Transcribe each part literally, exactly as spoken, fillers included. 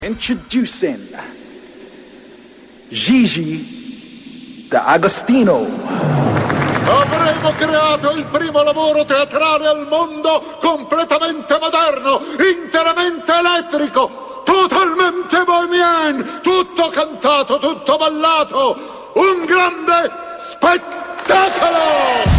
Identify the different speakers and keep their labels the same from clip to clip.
Speaker 1: Introducing Gigi D'Agostino.
Speaker 2: Avremo creato il primo lavoro teatrale al mondo completamente moderno, interamente elettrico, totalmente bohemien, tutto cantato, tutto ballato, un grande spettacolo!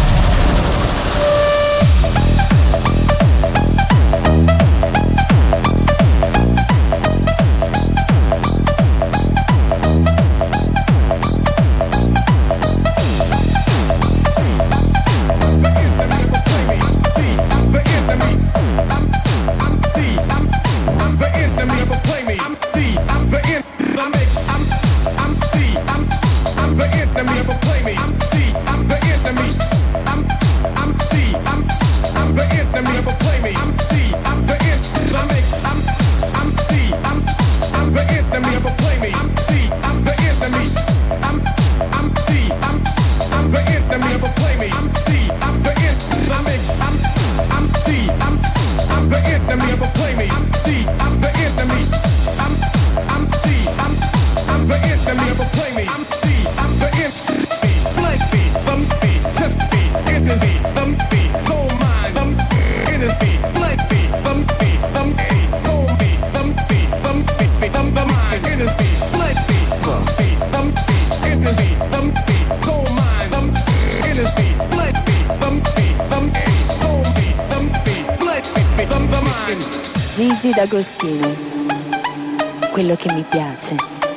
Speaker 3: Gigi D'Agostino, quello che mi piace.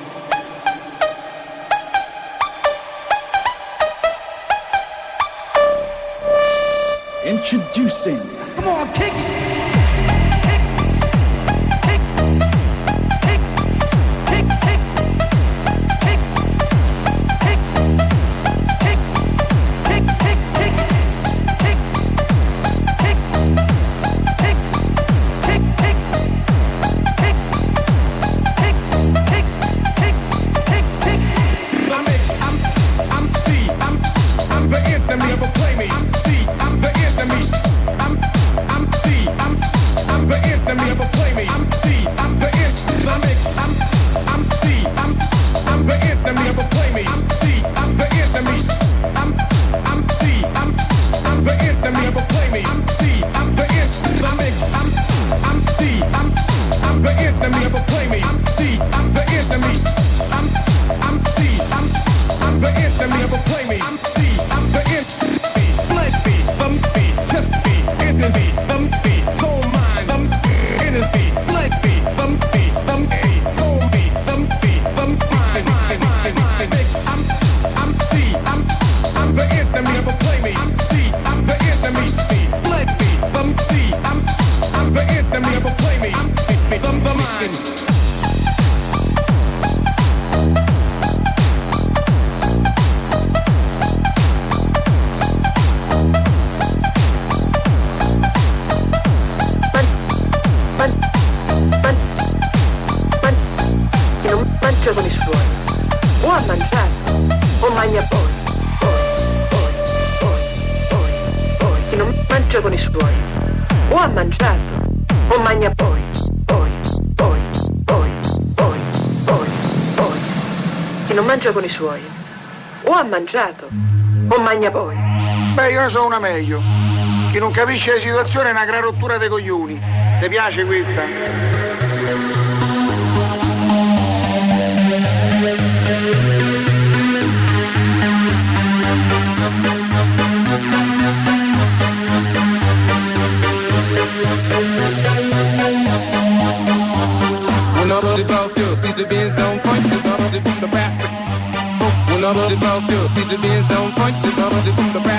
Speaker 1: Introducing.
Speaker 4: Come on, kick it.
Speaker 5: Con i suoi, o ha mangiato o magna poi.
Speaker 6: Beh, io ne so una meglio. Chi non capisce la situazione è una gran rottura dei coglioni. Ti piace questa?
Speaker 7: When all of the ball field, see the Benz don't point, the all of the from the back. When all of the ball field, see the Benz don't point, the all of the from the back.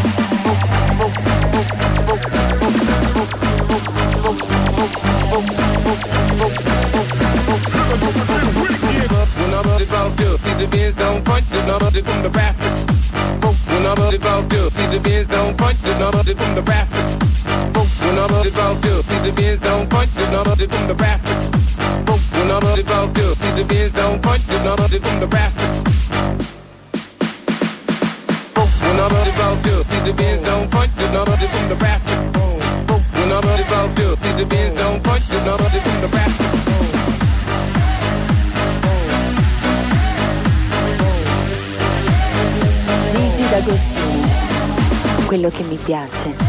Speaker 7: When all of the ball field, see the Benz don't point, the all of the from the back. When all of the ball field, see the Benz don't point, the all of the from the back. When all of the ball field, see the Benz don't point, the all of the from the back. When all of the ball field, see the Benz don't point, the all of the from the back. When all of the ball field, see the Benz don't point, the all of the from the back. When all of the ball field, see the Benz don't point, the all of the from the back.
Speaker 3: D'Agostino, quello che mi piace.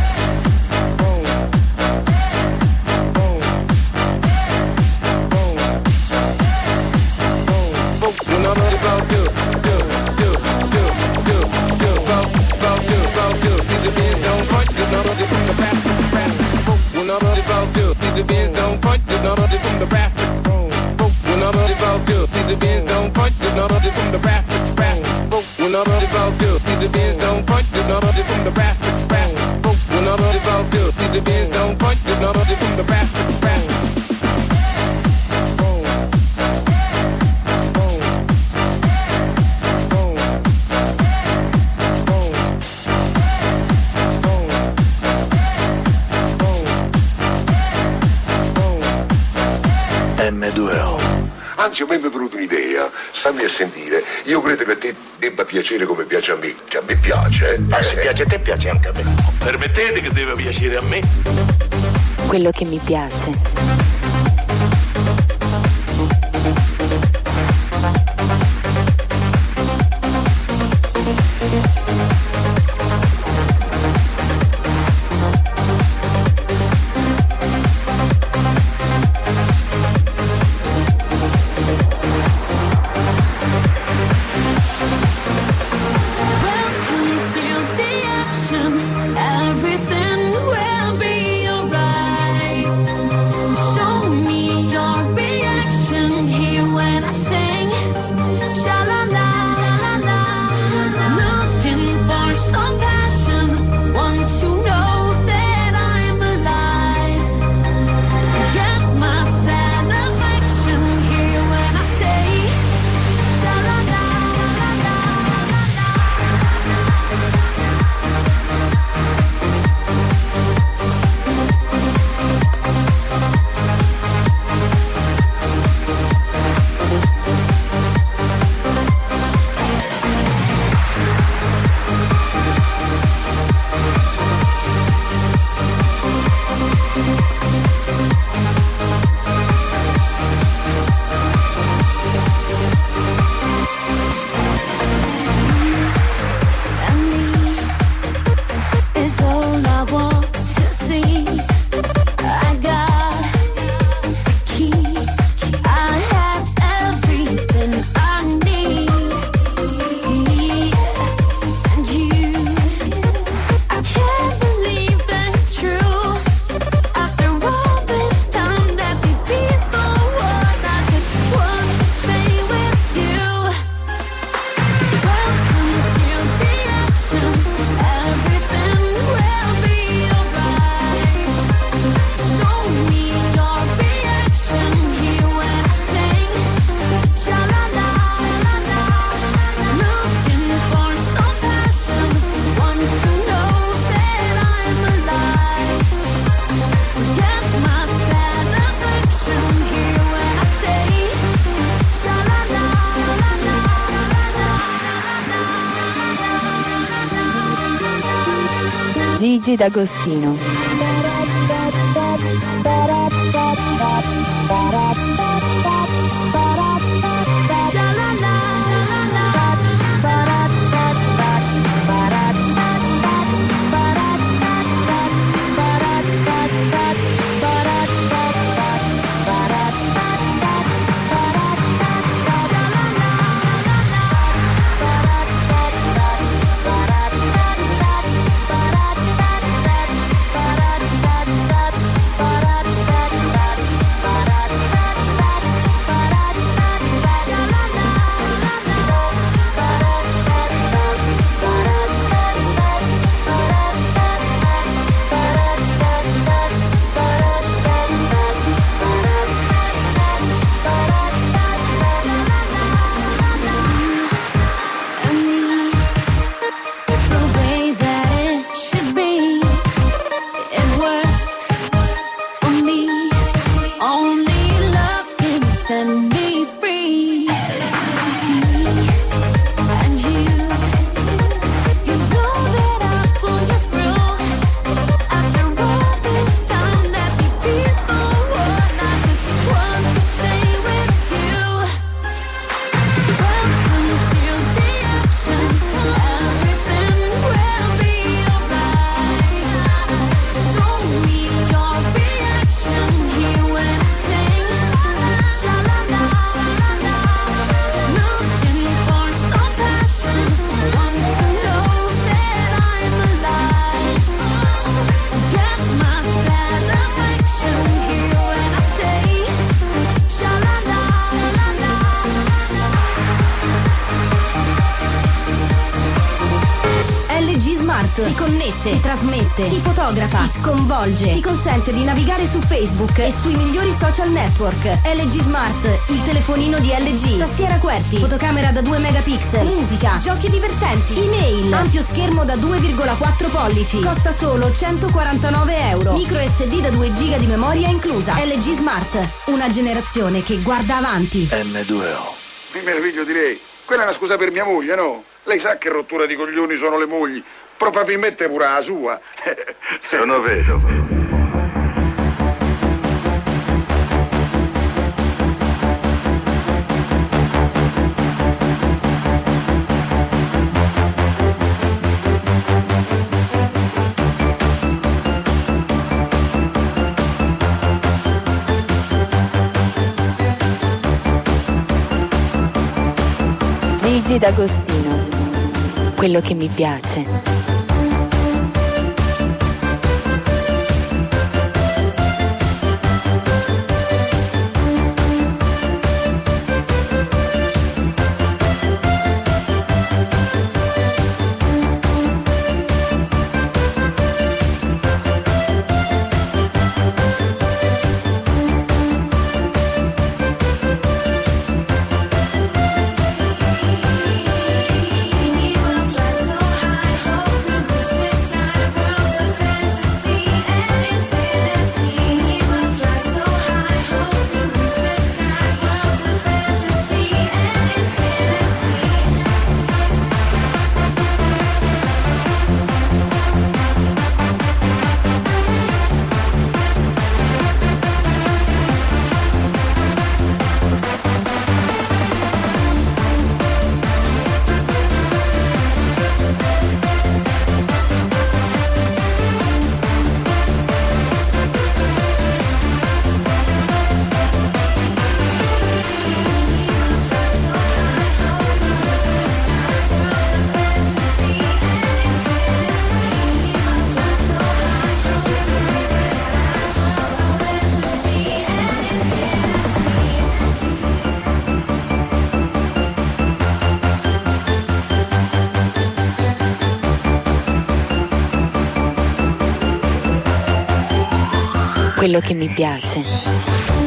Speaker 7: The Benz don't punch, there's no other from the rapper. When I'm up about good, the Benz don't punch, there's no other from the rapper. When I'm up about good, the Benz don't punch, there's no other from the rapper. When I'm up about good, the Benz don't punch, there's no other from the rapper.
Speaker 4: emme due o.
Speaker 8: Anzi, a me mi è venuta un'idea, stammi a sentire, io credo che a te debba piacere come piace a me, che a me piace. Eh?
Speaker 4: Ma se piace a te, piace anche a me.
Speaker 8: Permettete che deve piacere a me?
Speaker 3: Quello che mi piace. Gigi D'Agostino.
Speaker 9: ti connette, ti trasmette, ti fotografa, ti sconvolge, ti consente di navigare su Facebook e sui migliori social network. L G Smart, il telefonino di L G. Tastiera QWERTY, fotocamera da due megapixel, musica, giochi divertenti, email, ampio schermo da due virgola quattro pollici. Costa solo centoquarantanove euro. Micro S D da due giga di memoria inclusa. L G Smart, una generazione che guarda avanti.
Speaker 4: M due O.
Speaker 6: Mi meraviglio di lei. Quella è una scusa per mia moglie, no? Lei sa che rottura di coglioni sono le mogli. Probabilmente pure la sua.
Speaker 8: Sono vedovo.
Speaker 3: Gigi D'Agostino, quello che mi piace. Quello che mi piace.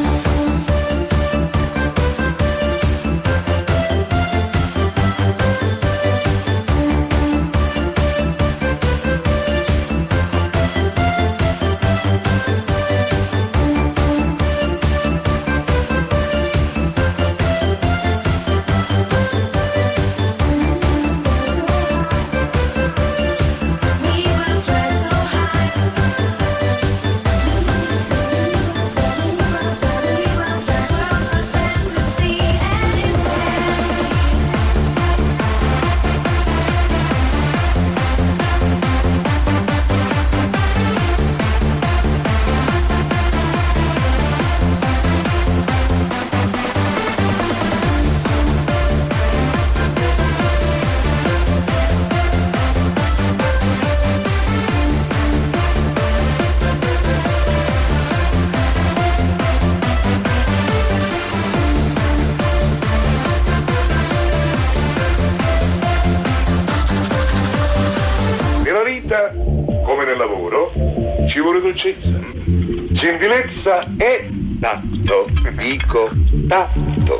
Speaker 8: Come nel lavoro ci vuole dolcezza, gentilezza e tatto, dico tatto.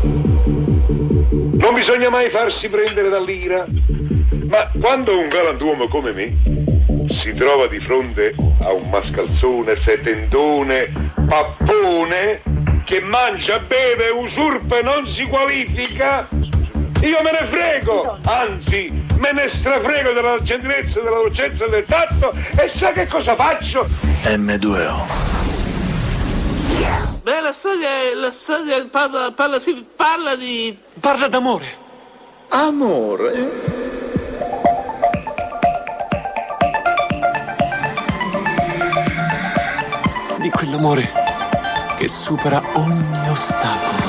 Speaker 8: Non bisogna mai farsi prendere dall'ira, ma quando un galantuomo come me si trova di fronte a un mascalzone, fetendone, pappone che mangia, beve, usurpa e non si qualifica, io me ne frego, anzi me ne strafrego della gentilezza, della dolcezza, del tatto, e sa che cosa faccio?
Speaker 4: M due O.
Speaker 10: Beh, la storia, la storia parla, parla, si parla di...
Speaker 1: Parla d'amore.
Speaker 2: Amore?
Speaker 1: Di quell'amore che supera ogni ostacolo.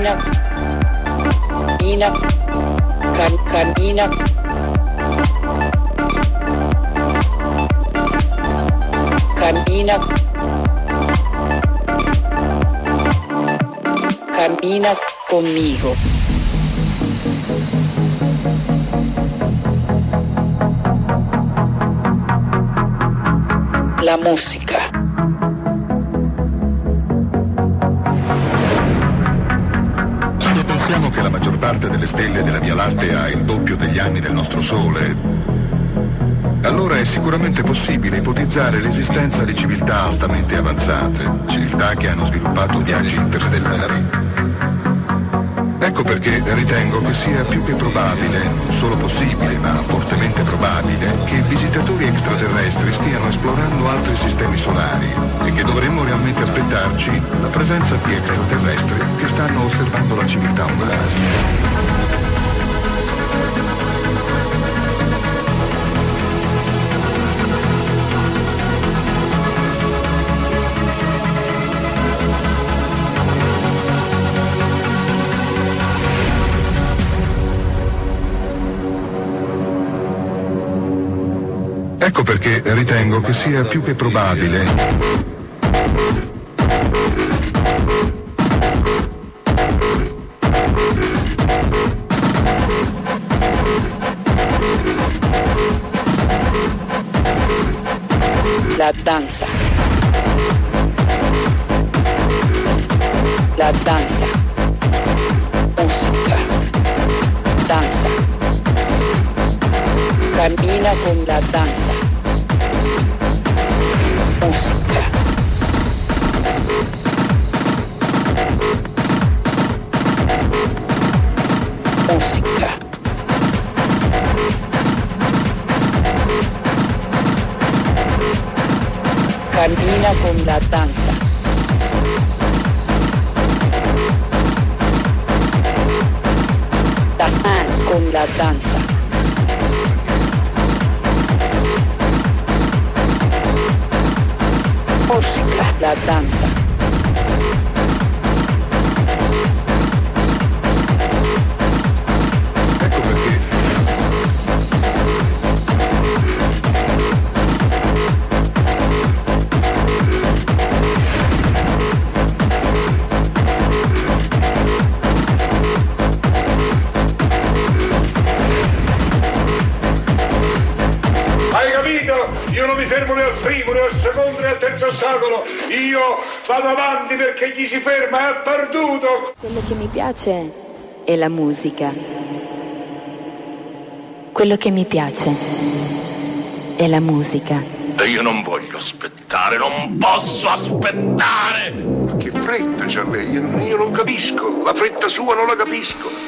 Speaker 11: cammina, cammina, cam, cammina, cammina, cammina conmigo. La musica.
Speaker 12: Se pensiamo che la maggior parte delle stelle della Via Lattea ha il doppio degli anni del nostro Sole, allora è sicuramente possibile ipotizzare l'esistenza di civiltà altamente avanzate, civiltà che hanno sviluppato viaggi interstellari. Ecco perché ritengo che sia più che probabile, non solo possibile, ma fortemente probabile, che visitatori extraterrestri stiano esplorando altri sistemi solari e che dovremmo realmente aspettarci la presenza di extraterrestri che stanno osservando la civiltà umana. Ecco perché ritengo che sia più che probabile
Speaker 11: la danza, la danza, musica, danza, cammina con la danza. Musica. Musica. Cammina con la danza. Dance con la danza. Musica, la danza.
Speaker 12: Ecco perché.
Speaker 8: Hai capito? Io non mi fermo né al primo, né al secondo, né al terzo ostacolo. Io vado avanti perché chi si ferma è perduto.
Speaker 3: Quello che mi piace è la musica. Quello che mi piace è la musica.
Speaker 13: E io non voglio aspettare, non posso aspettare!
Speaker 8: Ma che fretta c'ha lei? Io, io non capisco. La fretta sua non la capisco.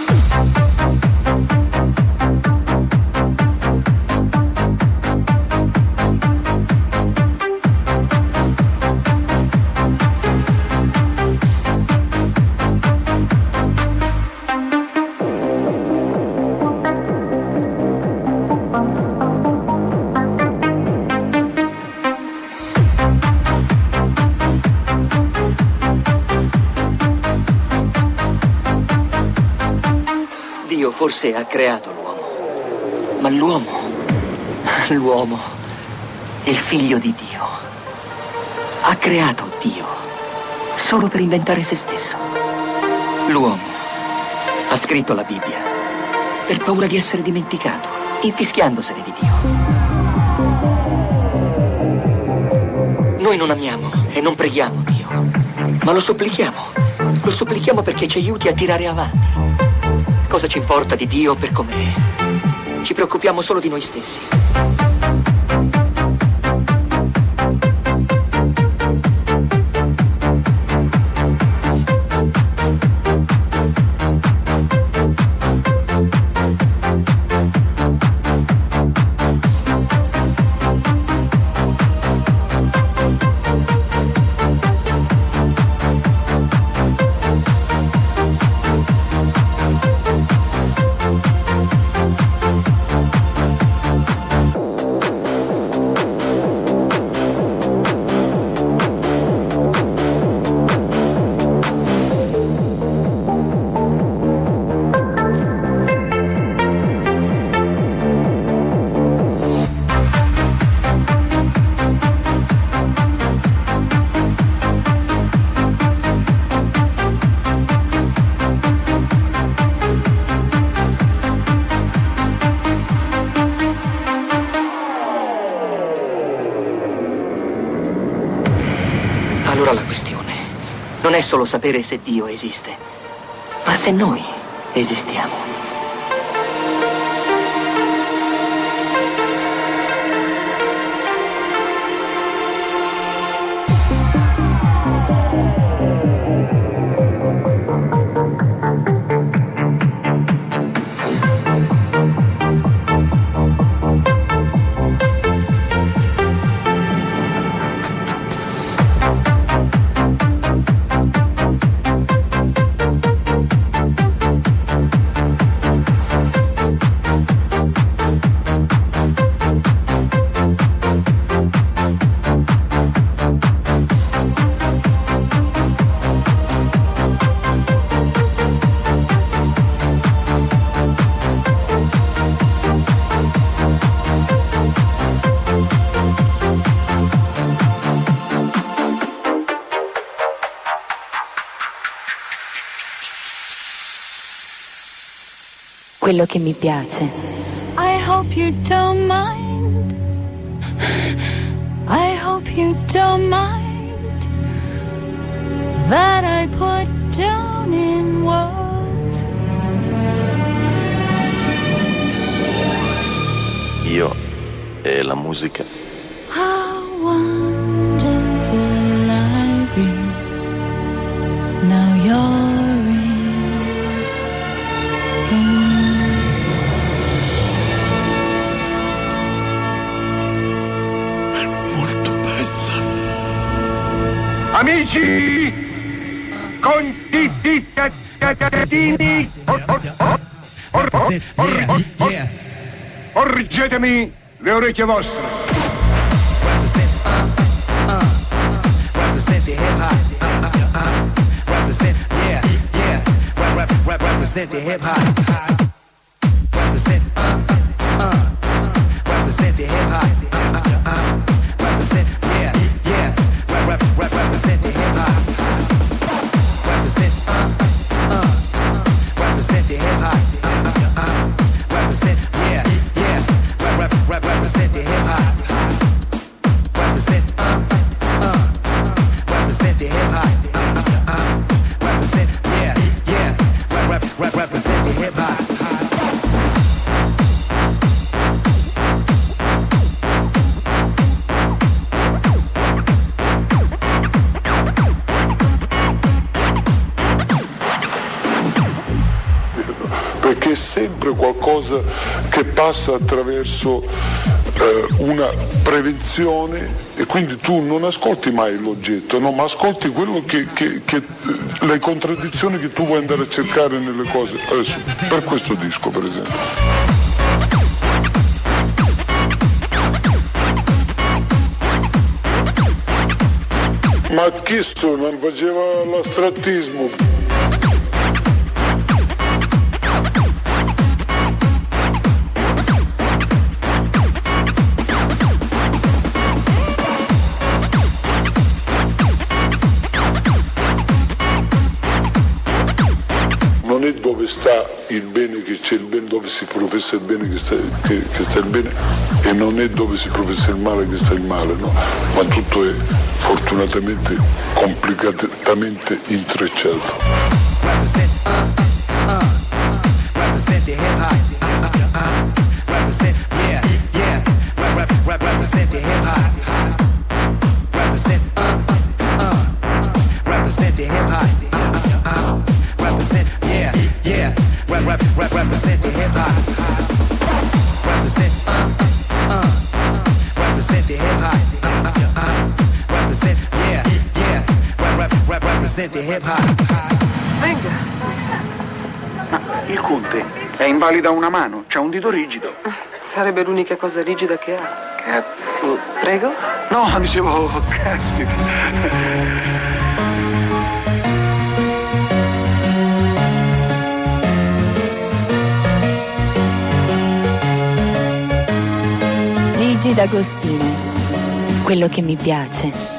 Speaker 14: Forse ha creato l'uomo, ma l'uomo, l'uomo, il figlio di Dio, ha creato Dio solo per inventare se stesso. L'uomo ha scritto la Bibbia per paura di essere dimenticato, infischiandosene di Dio. Noi non amiamo e non preghiamo Dio, ma lo supplichiamo, lo supplichiamo perché ci aiuti a tirare avanti. Cosa ci importa di Dio per com'è? Ci preoccupiamo solo di noi stessi. non è solo sapere se Dio esiste, ma se noi esistiamo.
Speaker 3: Quello che mi piace.
Speaker 15: I hope you don't mind. I hope you don't mind that I put down in words.
Speaker 4: Io e la musica.
Speaker 15: How wonderful life is. Now you're in the world.
Speaker 6: Amici, contisti cittadini, porgetemi le orecchie vostre.
Speaker 16: Represent the hip hop. Represent, yeah, yeah. Represent the hip hop. Represent, uh, uh. Represent the hip hop. Represent, yeah, yeah. Represent the hip hop. Represent, uh, uh. Represent the hip hop. Represent, yeah, yeah. Represent the hip hop. Represent, uh, uh. Represent the hip hop. Represent, yeah, yeah. Represent the hip hop.
Speaker 17: Perché è sempre qualcosa che passa attraverso eh, una prevenzione, e quindi tu non ascolti mai l'oggetto, no? Ma ascolti quello che, che, che le contraddizioni che tu vuoi andare a cercare nelle cose. Adesso, per questo disco per esempio. Ma chi sto non faceva l'astrattismo? Non è dove sta il bene che c'è il bene, dove si professa il bene che sta, che, che sta il bene, e non è dove si professa il male che sta il male, no? Ma tutto è fortunatamente complicatamente intrecciato.
Speaker 16: Represent, uh, uh, represent the hip hop. Represent, yeah, yeah. Represent the hip hop. Represent, uh, uh, represent the hip hop. Represent, yeah, yeah. Represent the hip hop. Represent, uh, uh, represent the hip hop. Represent, yeah, yeah. Represent the hip hop.
Speaker 6: Venga. Ma il conte è invalida una mano, c'ha un dito rigido.
Speaker 5: Sarebbe l'unica cosa rigida che ha.
Speaker 6: Cazzo.
Speaker 5: Prego?
Speaker 6: No, dicevo, caspita.
Speaker 3: Gigi D'Agostino, quello che mi piace.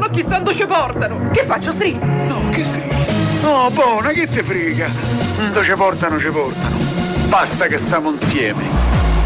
Speaker 5: chissà dove ci portano. Che faccio, stringo?
Speaker 6: No, che stringo? No, buona, che te frega? Dove ci portano, ci portano. Basta che stiamo insieme.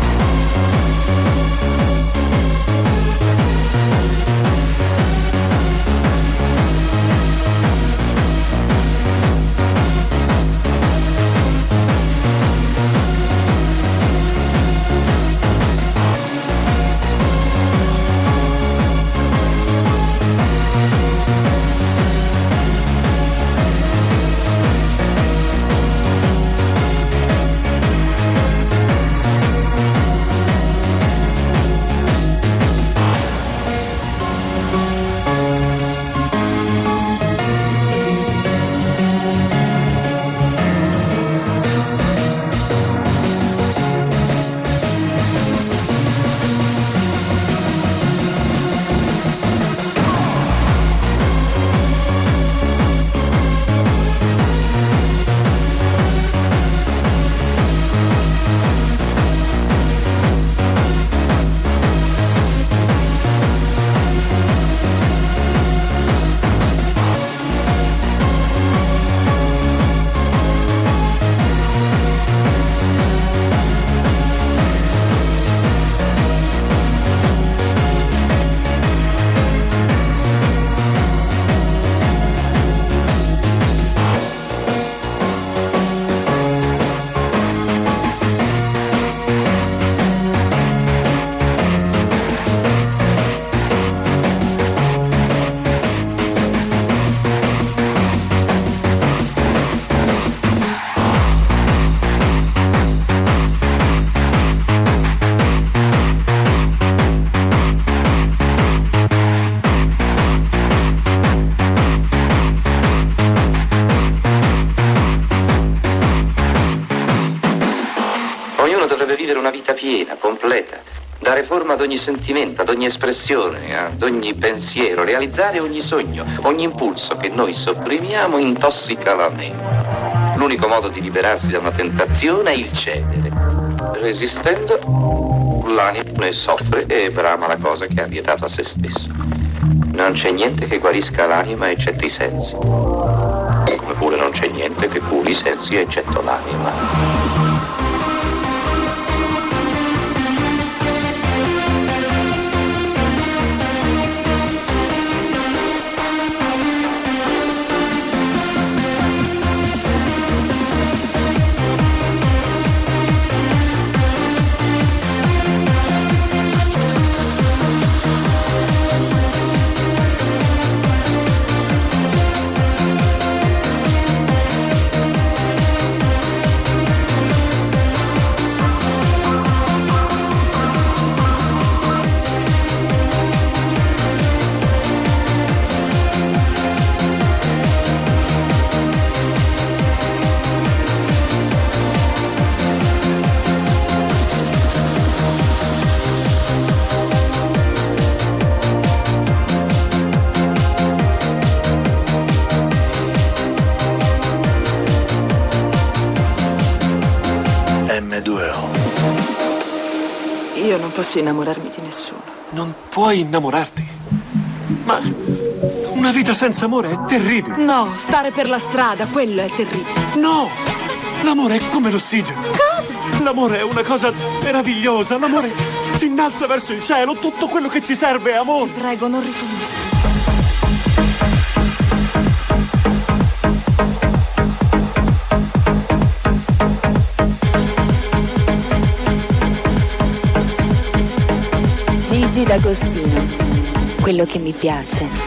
Speaker 18: Una vita piena, completa, dare forma ad ogni sentimento, ad ogni espressione, ad ogni pensiero, realizzare ogni sogno, ogni impulso che noi sopprimiamo intossica la mente. L'unico modo di liberarsi da una tentazione è il cedere. Resistendo, l'anima ne soffre e brama la cosa che ha vietato a se stesso. Non c'è niente che guarisca l'anima eccetto i sensi, come pure non c'è niente che curi i sensi eccetto l'anima.
Speaker 3: Io non posso innamorarmi di nessuno.
Speaker 1: Non puoi innamorarti? Ma una vita senza amore è terribile.
Speaker 3: No, stare per la strada, quello è terribile.
Speaker 1: No! L'amore è come l'ossigeno.
Speaker 3: Cosa?
Speaker 1: L'amore è una cosa meravigliosa. L'amore Cosa? si innalza verso il cielo. Tutto quello che ci serve è amore.
Speaker 3: Ti prego, non ricominciare.
Speaker 9: Gigi D'Agostino, quello che mi piace.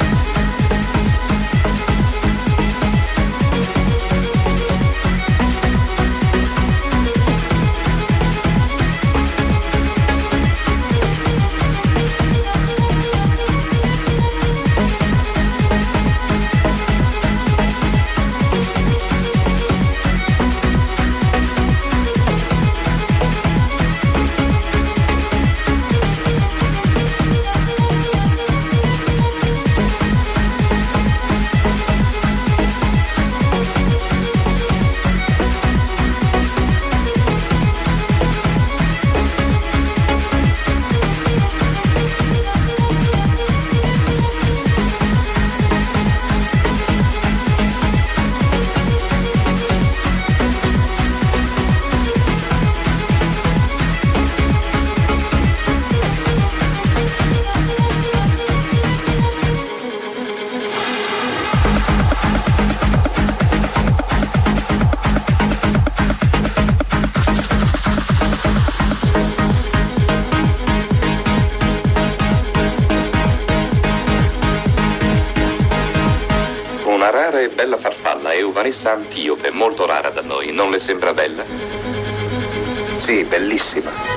Speaker 18: bella farfalla è Vanessa Antiope, molto rara da noi, non le sembra bella? Sì, bellissima.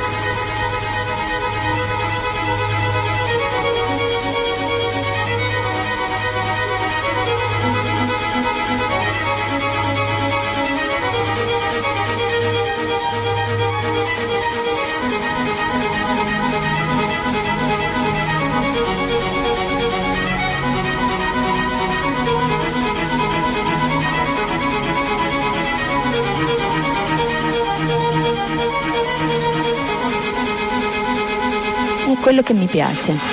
Speaker 3: È quello che mi piace.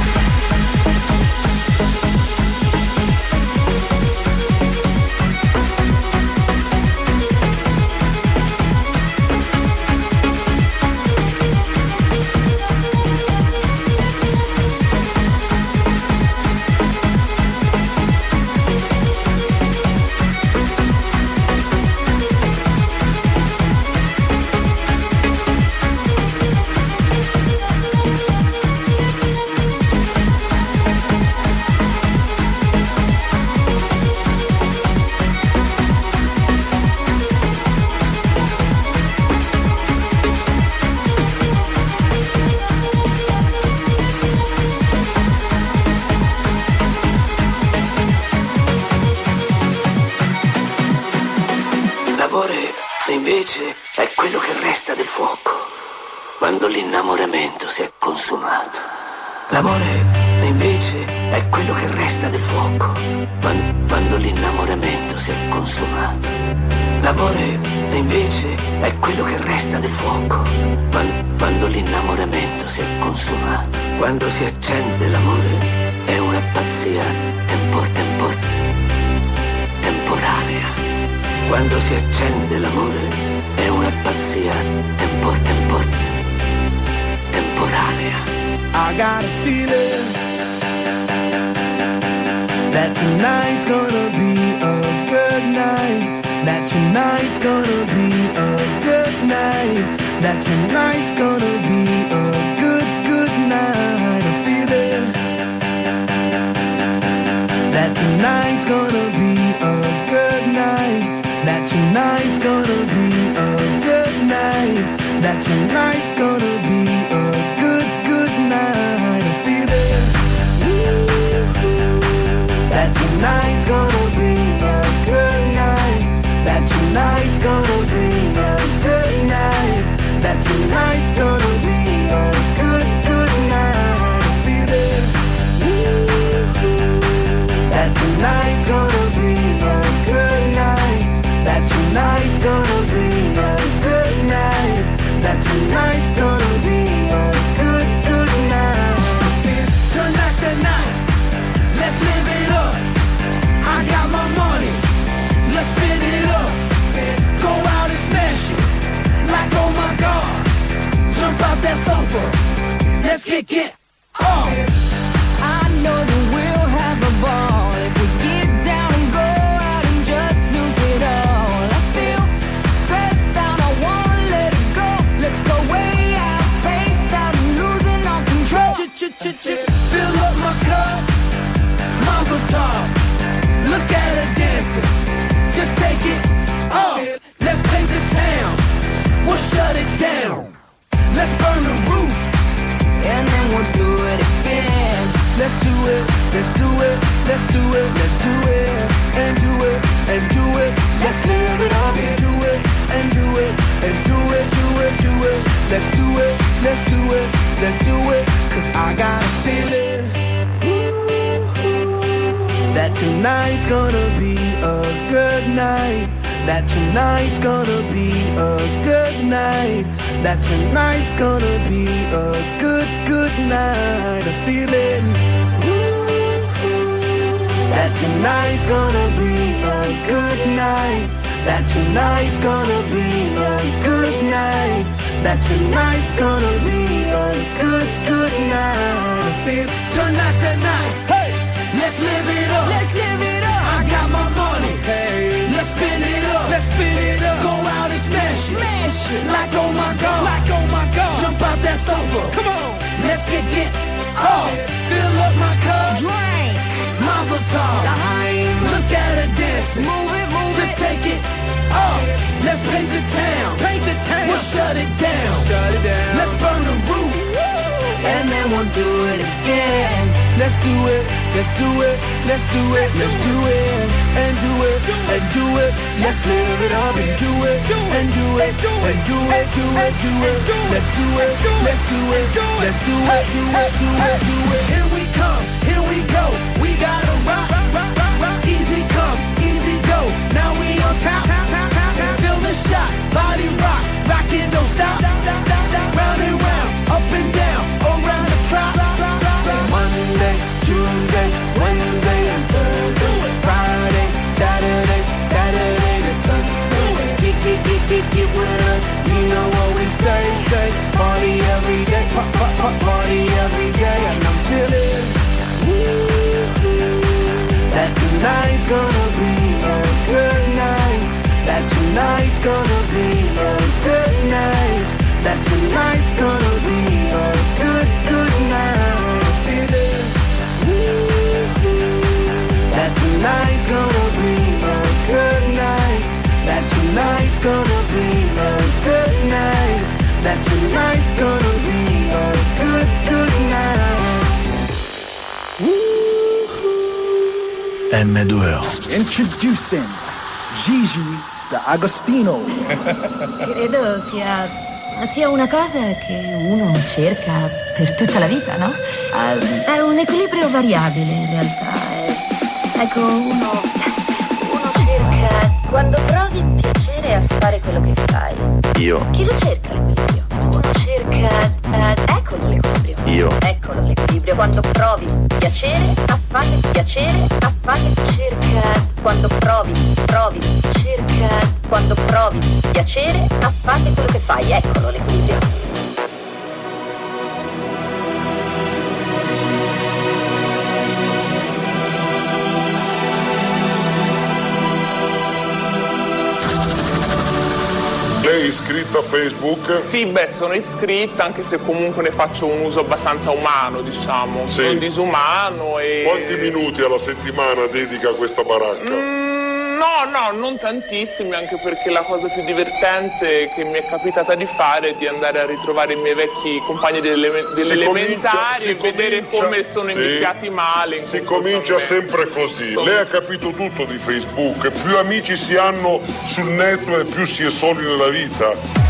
Speaker 19: Invece è quello che resta del fuoco quando l'innamoramento si è consumato. L'amore invece è quello che resta del fuoco quando, quando l'innamoramento si è consumato. L'amore invece è quello che resta del fuoco quando, quando l'innamoramento si è consumato. Quando si accende l'amore è una pazzia tempor, tempor, temporanea. Quando si accende l'amore è una pazzia tempor, tempor, temporanea.
Speaker 16: I got a feeling that tonight's gonna be a good night. That tonight's gonna be a good night. That tonight's gonna be a good, good night. A feeling that tonight's gonna be a good night. That tonight's gonna be a good night. That tonight's gonna be a good, good night. I feel it. That tonight's gonna be a good night. That tonight's gonna be a good night. That tonight's gonna be a good, good night. I feel it. That tonight's gonna be a good night. That tonight's gonna be a good night. That tonight's gonna be a good, good night. Tonight's the night, let's live it up. I got my money, let's spin it up. Go out and smash it, like oh my God. Jump out that sofa, let's kick it off.
Speaker 15: I know that we'll have a ball if we get down and go out and just lose it all. I feel stressed out, I wanna let it go. Let's go way out, spaced out, losing all control.
Speaker 16: Fill up my cup, Mazel tov. Look at her dancing, just take it off. Let's paint the town, we'll shut it down. Let's burn the roof,
Speaker 15: and then we'll do it again.
Speaker 16: Let's do it, let's do it, let's do it, let's do it, and do it, and do it. Let's live it up and do it, and do it, and do it, do it, do it. Let's do it, let's do it, let's do it. Cause I got a feeling that tonight's gonna be a good night. That tonight's gonna be a good night. That tonight's gonna be a good, good night. A feeling that tonight's gonna be a good night. That tonight's gonna be a good night. That tonight's gonna be a good, good night. I feel tonight's the night. Hey, let's live it up.
Speaker 15: Let's live it up.
Speaker 16: I got my money. Hey, let's spin it up. Let's spin it up. Go out and smash it.
Speaker 15: Smash it.
Speaker 16: Like oh my God. Like oh my God. Jump out that sofa. Come on. Let's get get off. Fill up my cup.
Speaker 15: Drink.
Speaker 16: Mazel tov.
Speaker 15: Daheim.
Speaker 16: Look at her dance. move it, move Just it. take it up. Let's paint the town. Paint the town. We'll shut it down. Shut it down. Let's burn the roof. And then we'll do it again. Let's do it. Let's do it. Let's do it. Let's do it. And do it. And do it. Let's live it up and do it. And do it. And do it. Do it. Do it. Let's do it. Let's do it. Let's do it. Do it. Do it. Do it. Here we come. Here we go. We gotta rock. Rock. Rock. Rock. Easy come. Easy go. Now we on top. Feel the shot. Body rock. Rock it. Don't stop. Round and round. Up and down. Around the clock. Monday, Tuesday, Wednesday and Thursday, Friday, Saturday, Saturday to Sunday. Get, get, get, get, get with us. You know what we say, say. Party every day, pop, pop, pop, party every day. And I'm feeling woo-hoo. That tonight's gonna be a good night. That tonight's gonna be a good night. That tonight's gonna be a good, good night. That tonight's gonna be a good night. That tonight's gonna be a good night. That tonight's gonna be a good, good night.
Speaker 20: M due O.
Speaker 21: Introducing Gigi da Agostino.
Speaker 3: Credo sia, sia una cosa che uno cerca per tutta la vita, no? È un equilibrio variabile in realtà. Ecco, uno, uno cerca, quando provi piacere a fare quello che fai.
Speaker 4: Io.
Speaker 3: Chi lo cerca l'equilibrio? Uno cerca, uh, eccolo l'equilibrio.
Speaker 4: Io.
Speaker 3: Eccolo l'equilibrio, quando provi piacere a fare piacere a fare, cerca, quando provi, provi, cerca, quando provi piacere a fare quello che fai, eccolo l'equilibrio.
Speaker 17: Lei è iscritta a Facebook?
Speaker 22: Sì, beh, sono iscritta, anche se comunque ne faccio un uso abbastanza umano, diciamo, sì. Non disumano e...
Speaker 17: Quanti minuti alla settimana dedica a questa baracca?
Speaker 22: Mm, no, no, non tantissimi, anche perché la cosa più divertente che mi è capitata di fare è di andare a ritrovare i miei vecchi compagni delle, delle elementari e vedere come sono
Speaker 17: sì,
Speaker 22: invecchiati male.
Speaker 17: Si comincia sempre così. Sono... Lei ha capito tutto di Facebook. Più amici si hanno sul network, più si è soli nella vita.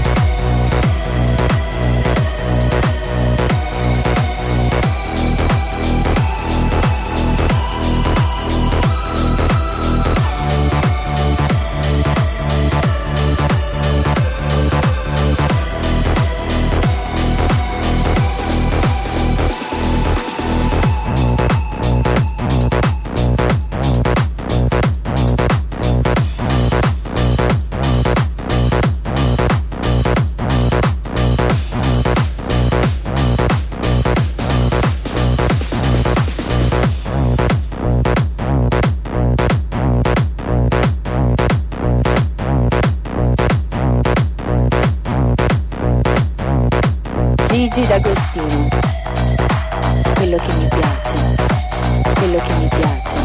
Speaker 3: Gigi D'Agostino, quello che mi piace, quello che mi piace.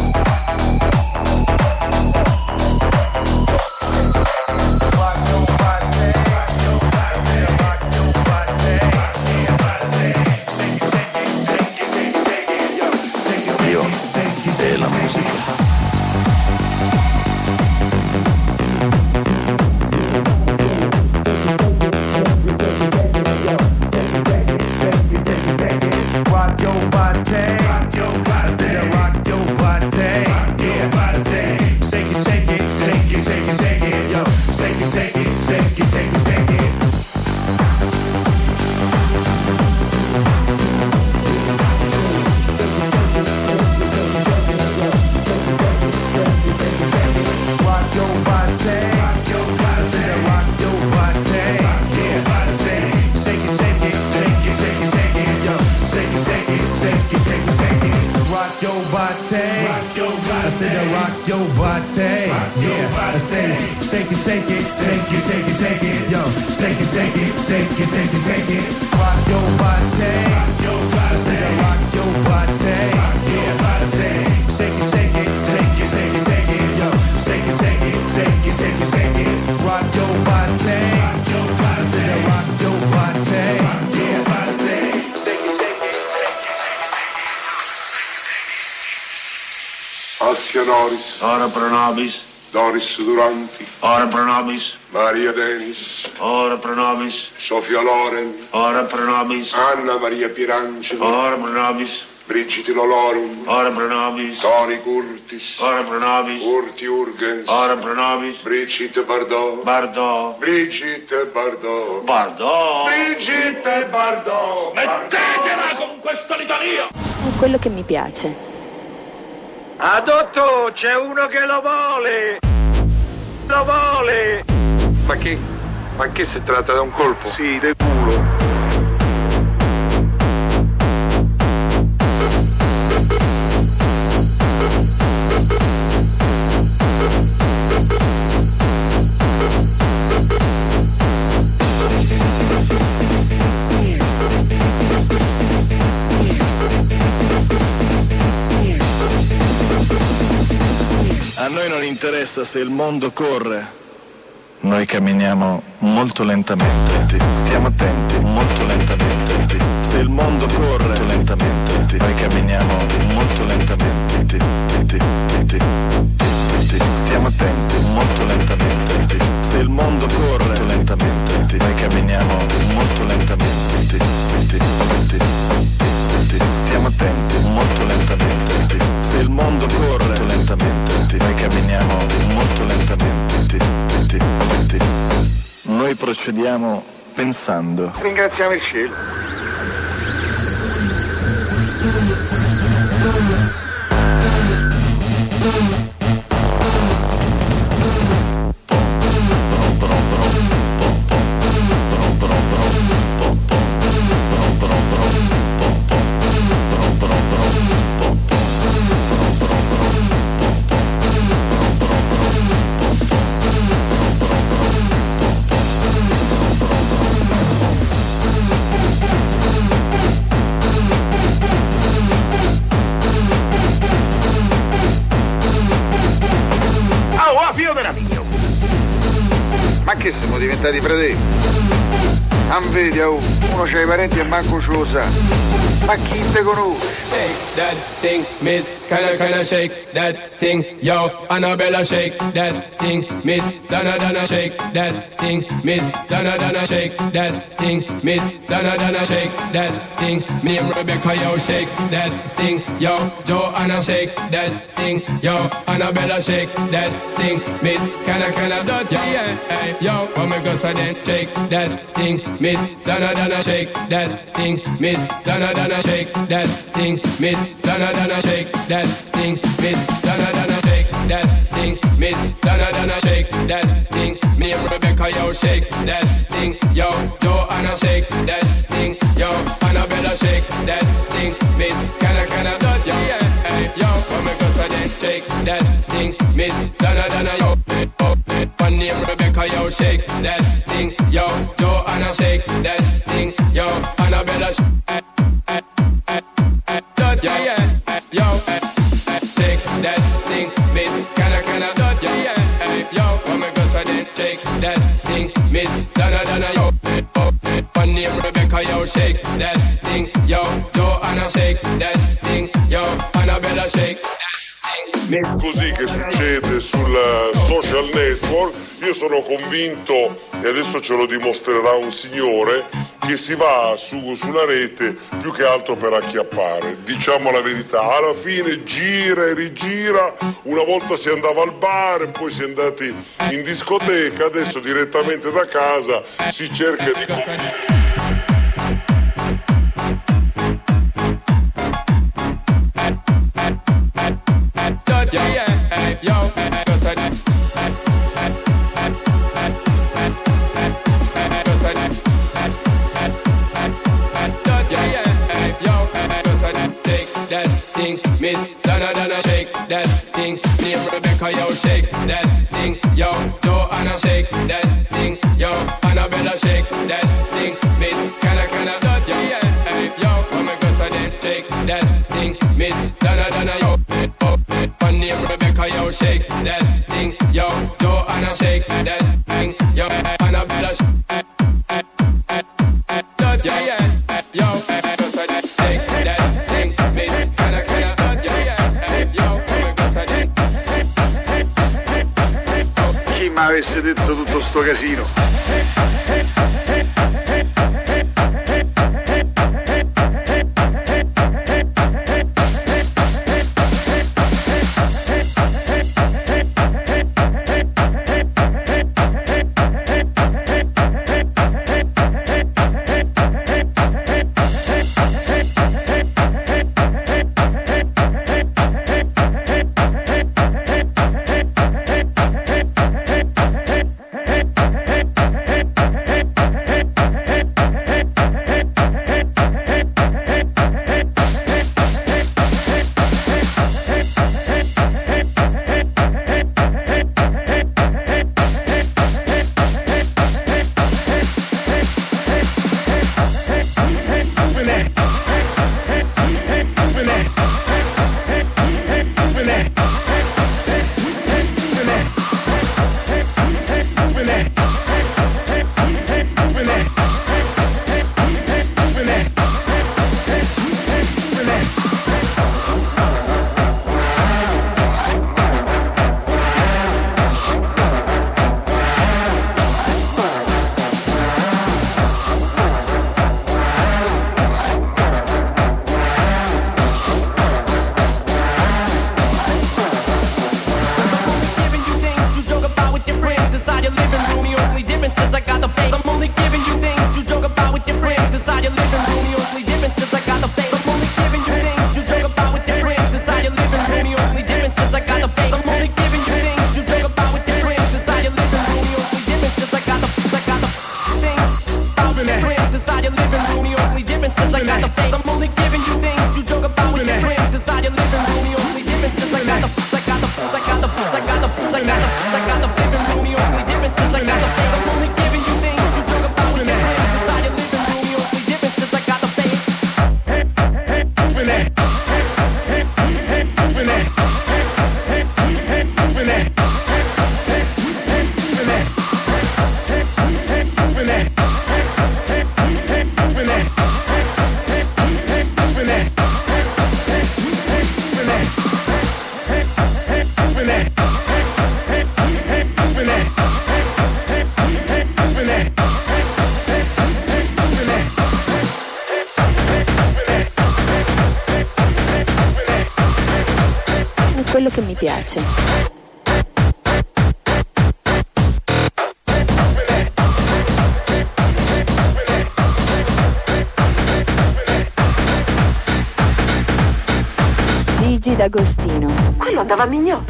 Speaker 4: Io e la musica.
Speaker 8: Cinzia Noris.
Speaker 13: Ora pro nobis.
Speaker 8: Doris Duranti.
Speaker 13: Ora pro nobis.
Speaker 8: Maria Denis.
Speaker 13: Ora pro nobis.
Speaker 8: Sofia Loren.
Speaker 13: Ora pro nobis.
Speaker 8: Anna Maria Pierangelo.
Speaker 13: Ora pro nobis.
Speaker 8: Brigitte Lolorum.
Speaker 13: Ora pro nobis.
Speaker 8: Tony Curtis.
Speaker 13: Ora pro nobis.
Speaker 8: Urti Urgens.
Speaker 13: Ora pro nobis.
Speaker 8: Brigitte Bardot.
Speaker 13: Bardot.
Speaker 8: Brigitte Bardot.
Speaker 13: Bardot.
Speaker 8: Brigitte Bardot.
Speaker 13: Mettetela con questa litania!
Speaker 7: È quello che mi piace.
Speaker 6: Adotto, c'è uno che lo vuole! Lo vuole!
Speaker 8: Ma che? Ma che si tratta di un colpo?
Speaker 6: Sì, del culo.
Speaker 20: A noi non interessa se il mondo corre, noi camminiamo molto lentamente, stiamo attenti, molto lentamente, se il mondo corre molto lentamente, noi camminiamo molto lentamente, stiamo attenti, molto lentamente, se il mondo corre molto lentamente, noi camminiamo molto lentamente, stiamo attenti, molto lentamente, se il mondo corre molto lentamente, noi camminiamo molto lentamente, noi procediamo pensando.
Speaker 6: Ringraziamo il cielo. Ma che siamo diventati fratelli? Non vedi, oh, uno c'ha i parenti e manco ce lo sa. Ma chi te conosce?
Speaker 10: Shake that thing, miss, kinda kinda shake that thing, yo, Annabella shake that thing, miss, Donna Donna shake that thing, miss, Donna Donna shake that thing, miss, Donna Donna shake that thing, me and Rebecca yo shake that thing, yo, Joanna shake that thing, yo, Annabella shake that thing, miss, kinda kinda dirty, yeah, hey, yo, oh my God, so then shake that thing, miss, Donna Donna shake that thing, miss, Donna Donna shake that thing, miss, Donna Donna shake that thing, miss, Donna Donna shake that thing, miss, Donna Donna shake that thing, me and Rebecca yo shake that thing, yo, Joanna shake that thing, yo, Annabella shake that thing, miss, kinda kinda dirty, yeah, hey, yo, oh my God, so then shake that thing, miss, Donna Donna yo, oh, one name Rebecca yo shake that thing, yo, Joanna shake that thing, yo, Annabella shake. Yeah, yeah, yo, eh, eh, take that thing, miss, kinda, kinda, yeah, yeah, eh, yo, oh my God, so then take that thing, miss, Donna, Donna, yo, eh, oh, eh, one name Rebecca, yo, shake that thing, yo, Joanna, shake that thing, yo, Annabella, shake that thing.
Speaker 17: Così che succede sul social network, io sono convinto, e adesso ce lo dimostrerà un signore, che si va su, sulla rete più che altro per acchiappare. Diciamo la verità, alla fine gira e rigira, una volta si andava al bar, poi si è andati in discoteca, adesso direttamente da casa si cerca di combinare.
Speaker 10: Yeah, yeah, hey, yo, hey, hey, go side. Yeah, yeah, hey, yo, hey, go side. Take that thing, miss, Donna, Donna, shake that thing. Me and Rebecca, yo, shake that thing. Yo, Joanna, shake that thing. Yo, Annabella, shake that thing. Miss, kinda, kinda, yeah, yeah, hey, yo, oh my God, so then take that thing, miss, Donna, Donna, yo, hey, oh, hey, one name Rebecca, yo, shake that thing. Yo, Joanna, shake that thing. Yo, Annabella, shake that thing. Yeah, yeah, yo, hey, so then take that thing, miss, kinda, kinda, yeah, yeah, hey, yo, oh my God, so then
Speaker 6: sto casino.
Speaker 7: Quello che mi piace. Gigi D'Agostino.
Speaker 5: Quello andava a Mignò.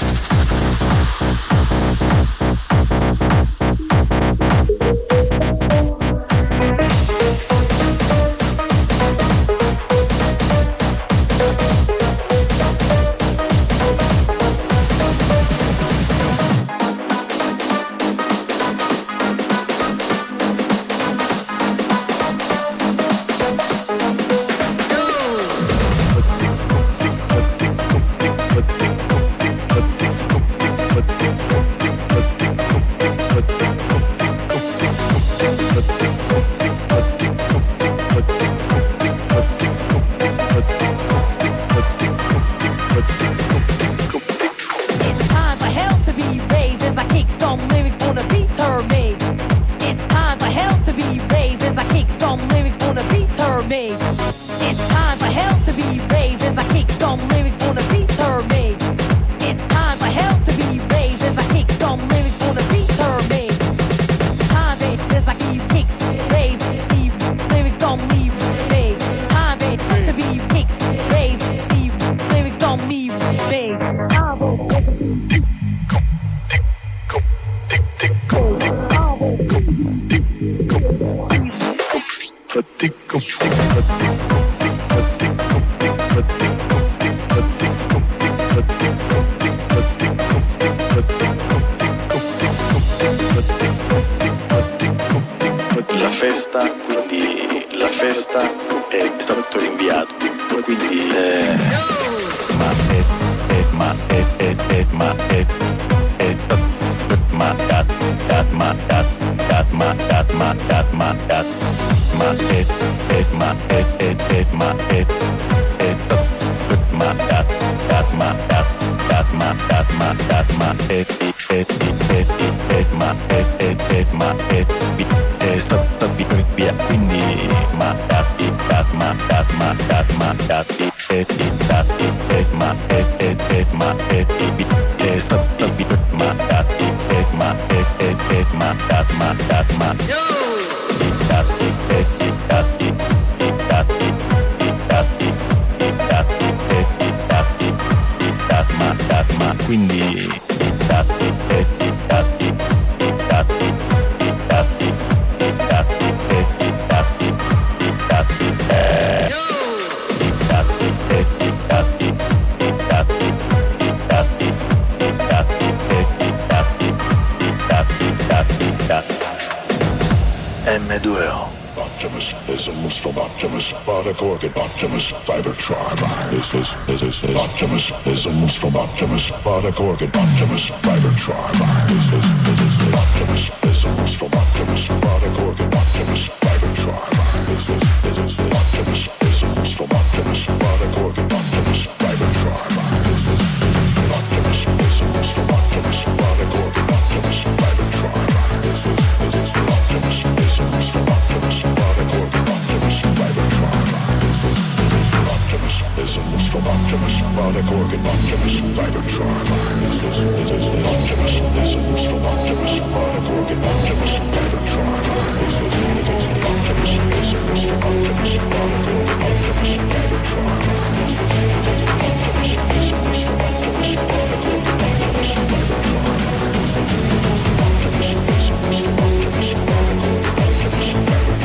Speaker 20: La festa, quindi la festa è stato rinviato, quindi eh, ma è, è, ma è, è, è, ma è, è, ma gat, gat, ma gat, gat, ma gat, ma gat, ma gat, ma è, è, ma è, è, è, ma è, è, ma gat, gat, ma gat, gat, ma gat, ma gat, ma è, è, è, è, è, ma è, è ma e bi è stata via, quindi ma dati ma dat ma dat ma dati e ti dati e ma e e e ma e ti bi è stata via, ma dati e ma e e e ma dat ma dat ma dati e ti dati ti dati ti dati ti dati e ti dati ti dat ma dat ma quindi dati e ti dati ti dati ti dati ti dati e ti dati ti dati e ti dati e ti dati ti dati ti dati ti dati e ti dati ti dati dati dati emme due o
Speaker 2: Optimus is a must from Optimus, Barnacork Optimus, Cybertron. This is this is this Optimus is a must from Optimus, Barnacork Optimus, Cybertron. This is this is Optimus is a must from Optimus, Barnacork Optimus, Cybertron. This is this is Optimus is a must from Optimus, Barnacork Optimus, Cybertron. This is Optimus is a must from Optimus, Barnacork Optimus, Cybertron. This is this is Optimus is a must from Optimus. Is a must from Optimus, Barnacork Optimus, Cybertron. This is this is Optimus is a must from Optimus, Barnacork Optimus, Cybertron. This is this is Optimus is a must from Optimus, Barnacork Optimus, Cybertron. This is this is Optimus is a must from Optimus, Barnacork Optimus, Cybertron. Optimus is a must from Optimus, Barnacork Optimus,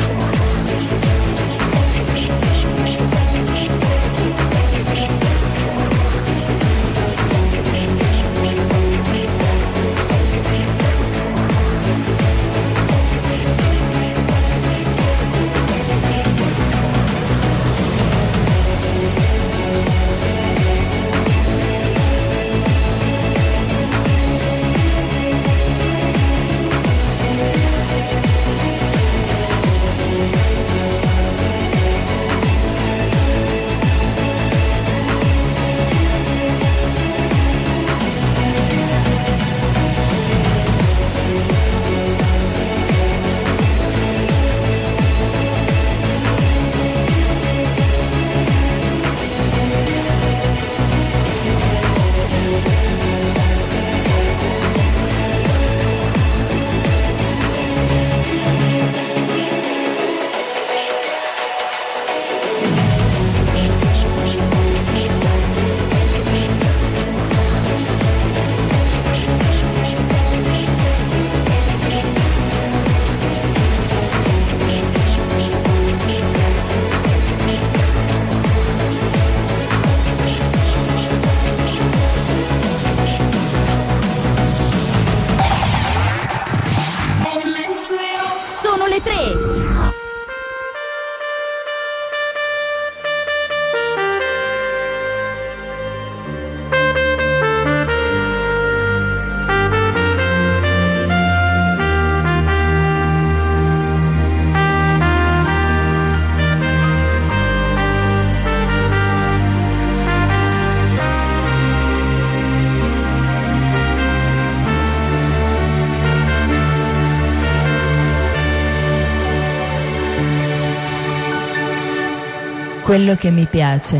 Speaker 11: quello che mi piace.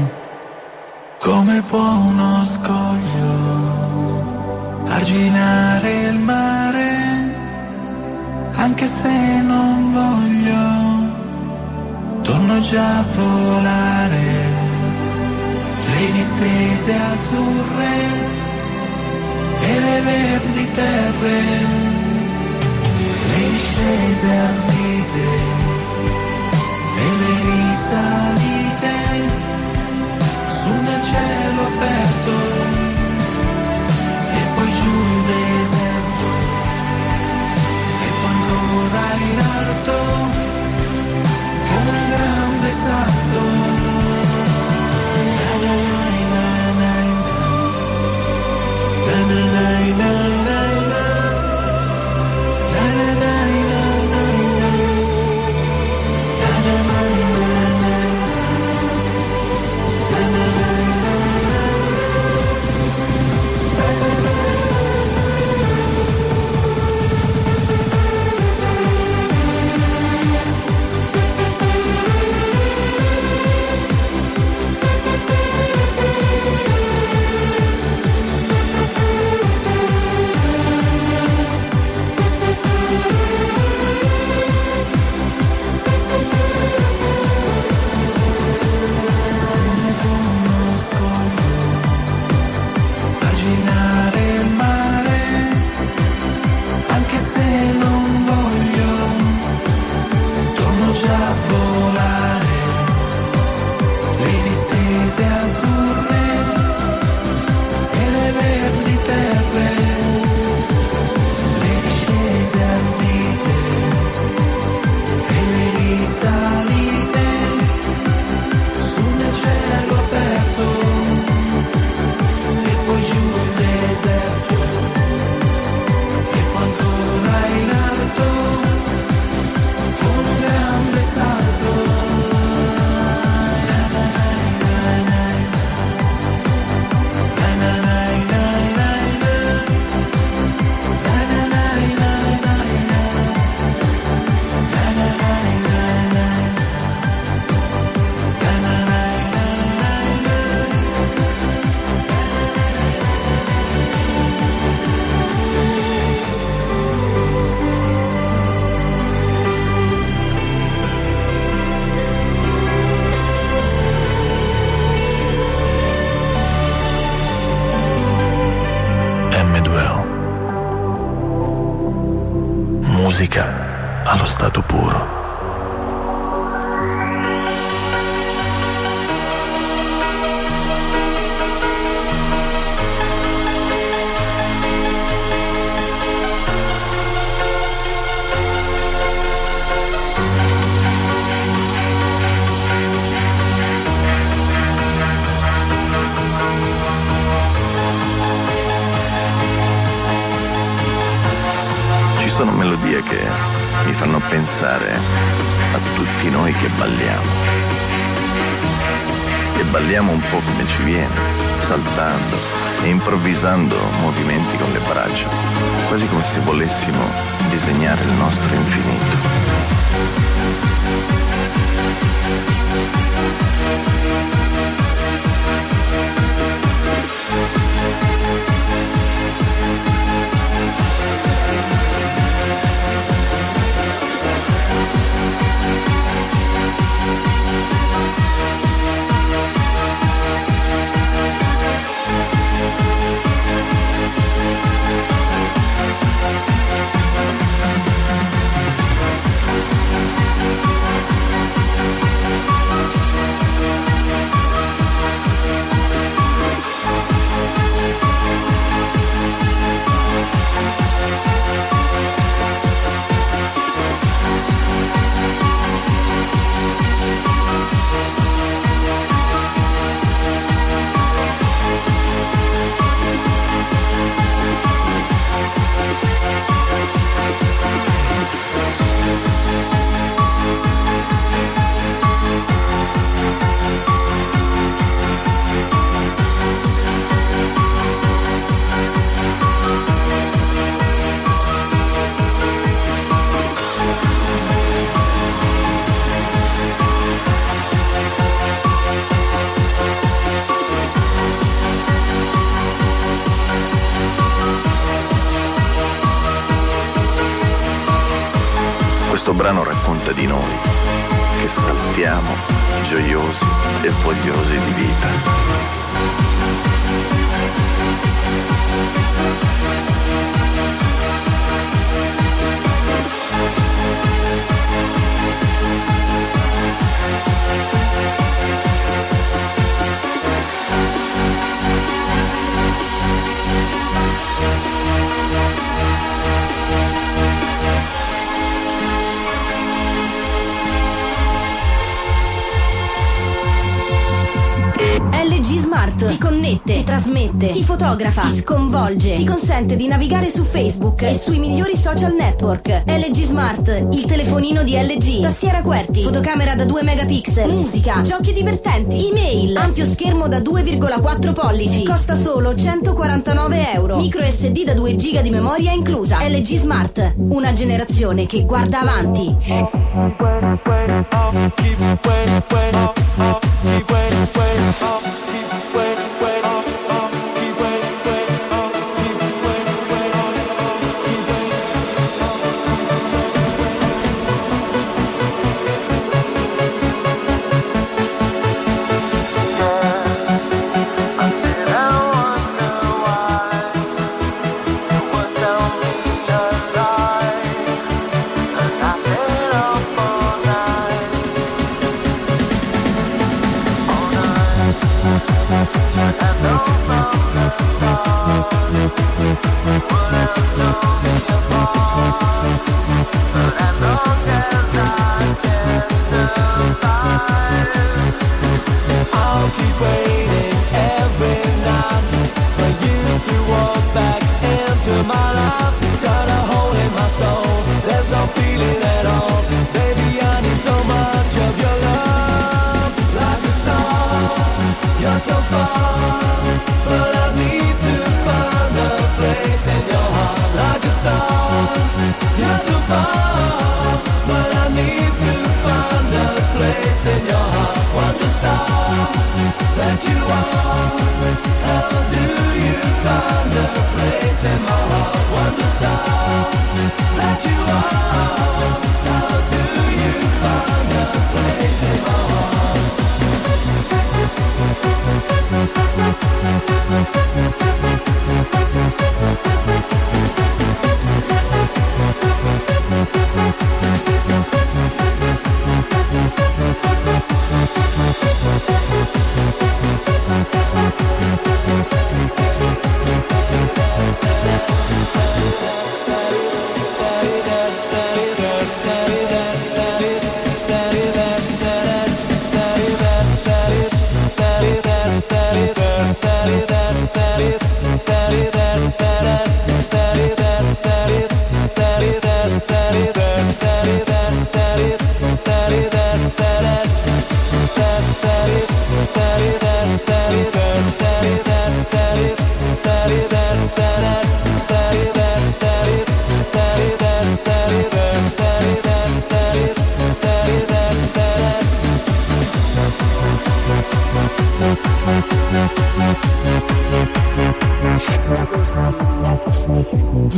Speaker 16: Come può uno scoglio arginare il mare, anche se non voglio, torno già a volare. Le distese azzurre e le verdi terre, le discese ardite e le risalite su nel cielo aperto e poi giù il deserto e poi ancora in alto con un grande salto.
Speaker 20: stato puro. Sono melodie che mi fanno pensare a tutti noi che balliamo. E balliamo un po' come ci viene, saltando e improvvisando movimenti con le braccia, quasi come se volessimo disegnare il nostro infinito. Questo brano racconta di noi, che saltiamo gioiosi e vogliosi di vita.
Speaker 9: L G Smart ti connette, ti trasmette, ti fotografa, ti sconvolge, ti consente di navigare su Facebook e sui migliori social network. L G Smart, il telefonino di L G. Tastiera QWERTY, fotocamera da due megapixel, musica, giochi divertenti, email, ampio schermo da due virgola quattro pollici. Costa solo centoquarantanove euro. Micro S D da due giga di memoria inclusa. L G Smart, una generazione che guarda avanti.
Speaker 16: All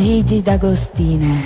Speaker 11: Gigi D'Agostino.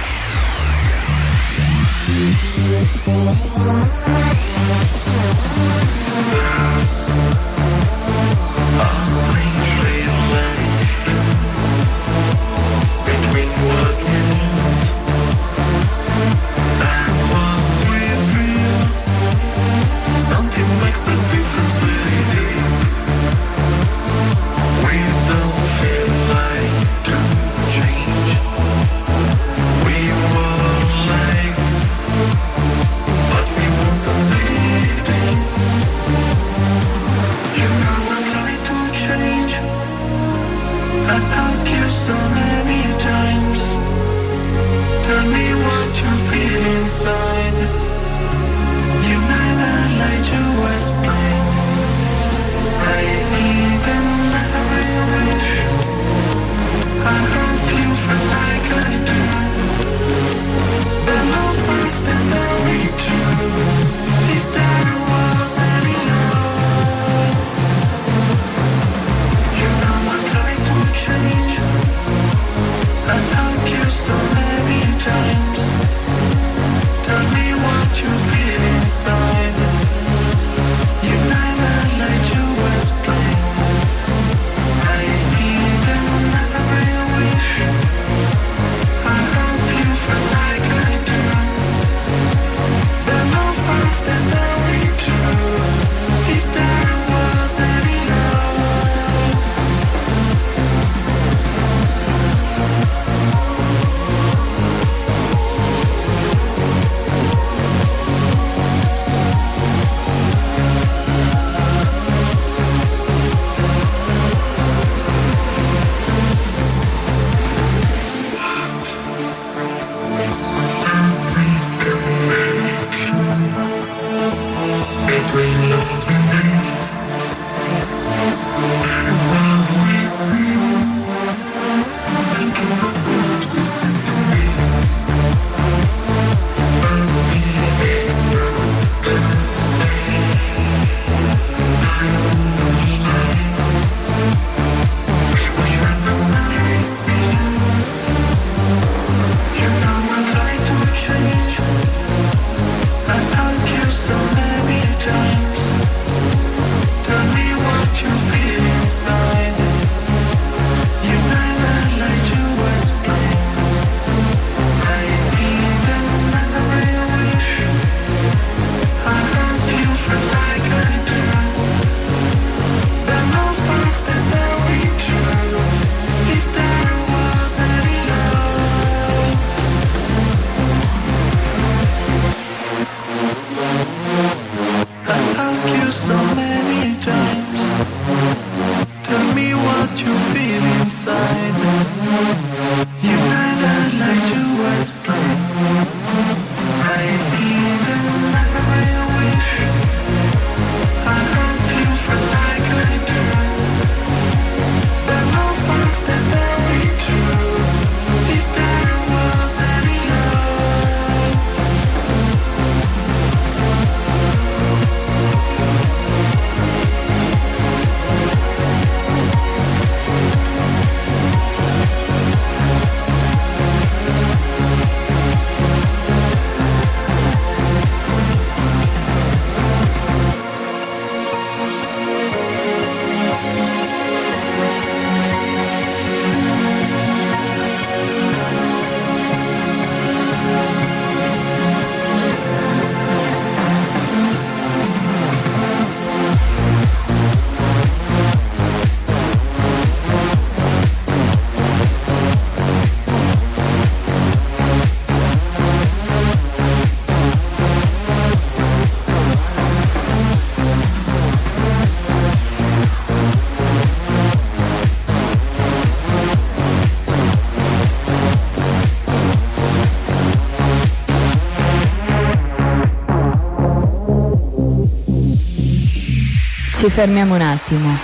Speaker 11: Ci fermiamo un attimo.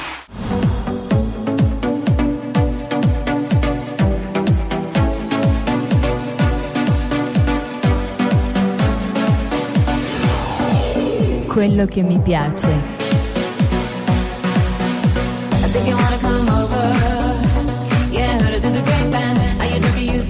Speaker 11: Quello che mi piace.
Speaker 15: I think you wanna come over. Yeah, heard it through the grapevine. How you looking, you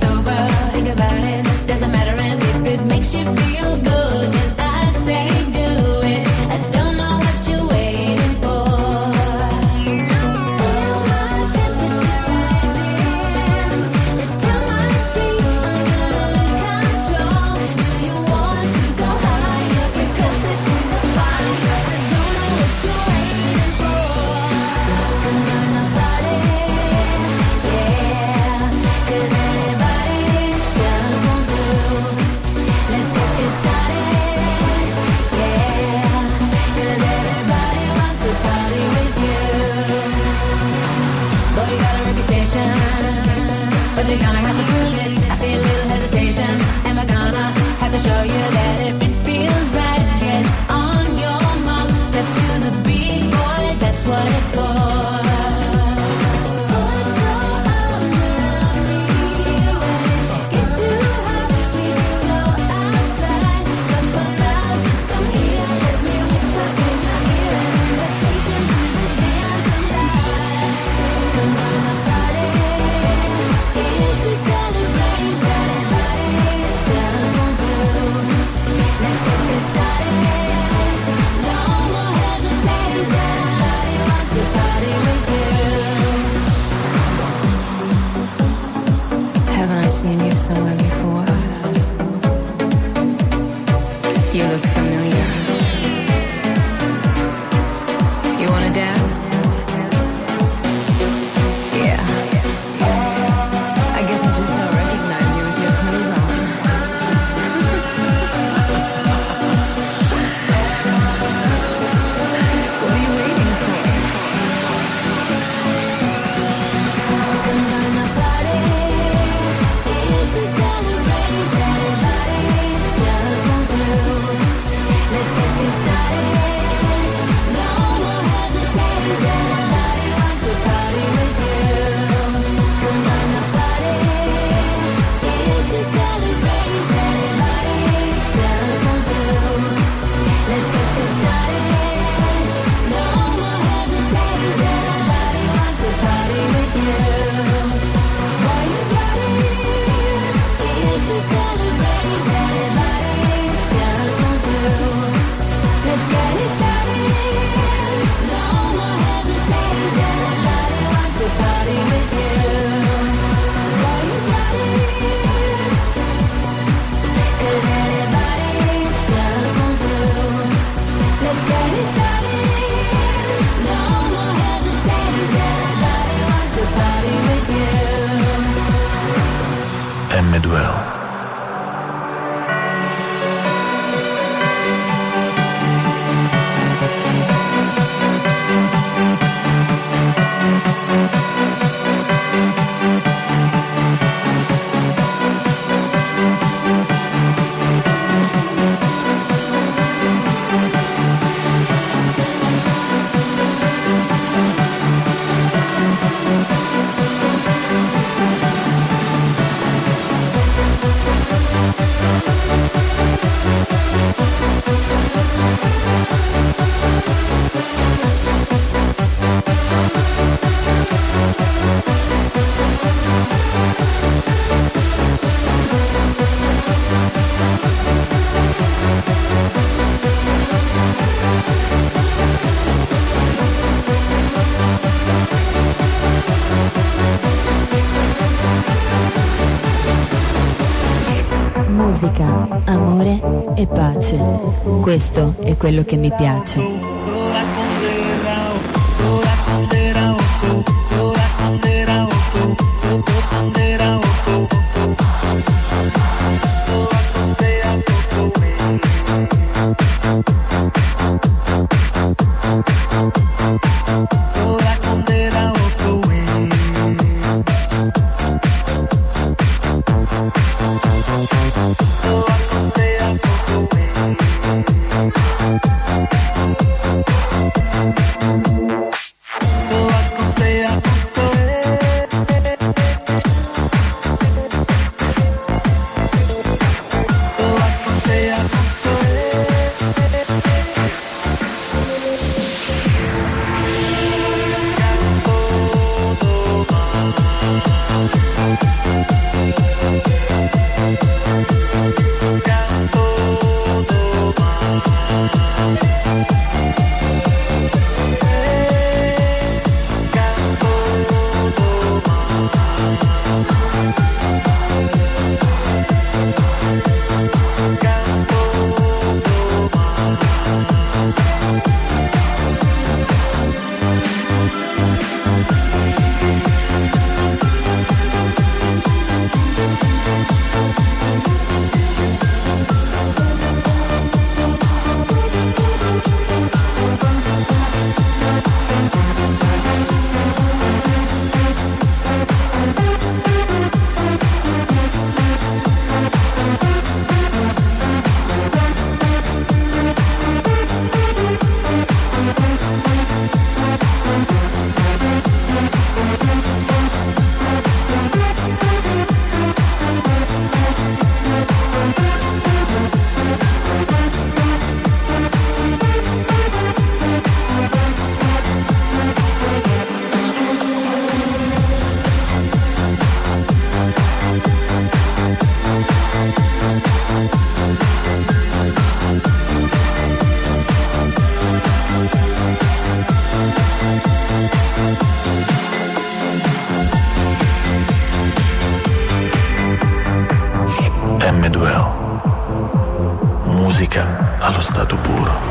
Speaker 15: get it, it feels right. Get on your mark, step to the beat, boy, that's what it's for.
Speaker 11: Seen you somewhere before. You look familiar. You wanna dance? Yeah. I guess I just don't recognize you with your clothes on. What are you waiting for?
Speaker 15: It's a celebration, everybody just won't do. Let's get this started. No more hesitation. Everybody wants to party with you. Come on, now party. It's a celebration, everybody just won't do. Let's get this started. No more hesitation. Everybody wants to party with you. Why you got it? It's a celebration, everybody just won't do. Let's get it started. No more hesitation, everybody wants to party with you. Why you got it? 'Cause everybody just won't do. Let's get it started. No more hesitation, everybody wants to party with you.
Speaker 20: M due O.
Speaker 11: Musica, amore e pace. Questo è quello che mi piace.
Speaker 15: We'll be right back.
Speaker 20: allo stato puro.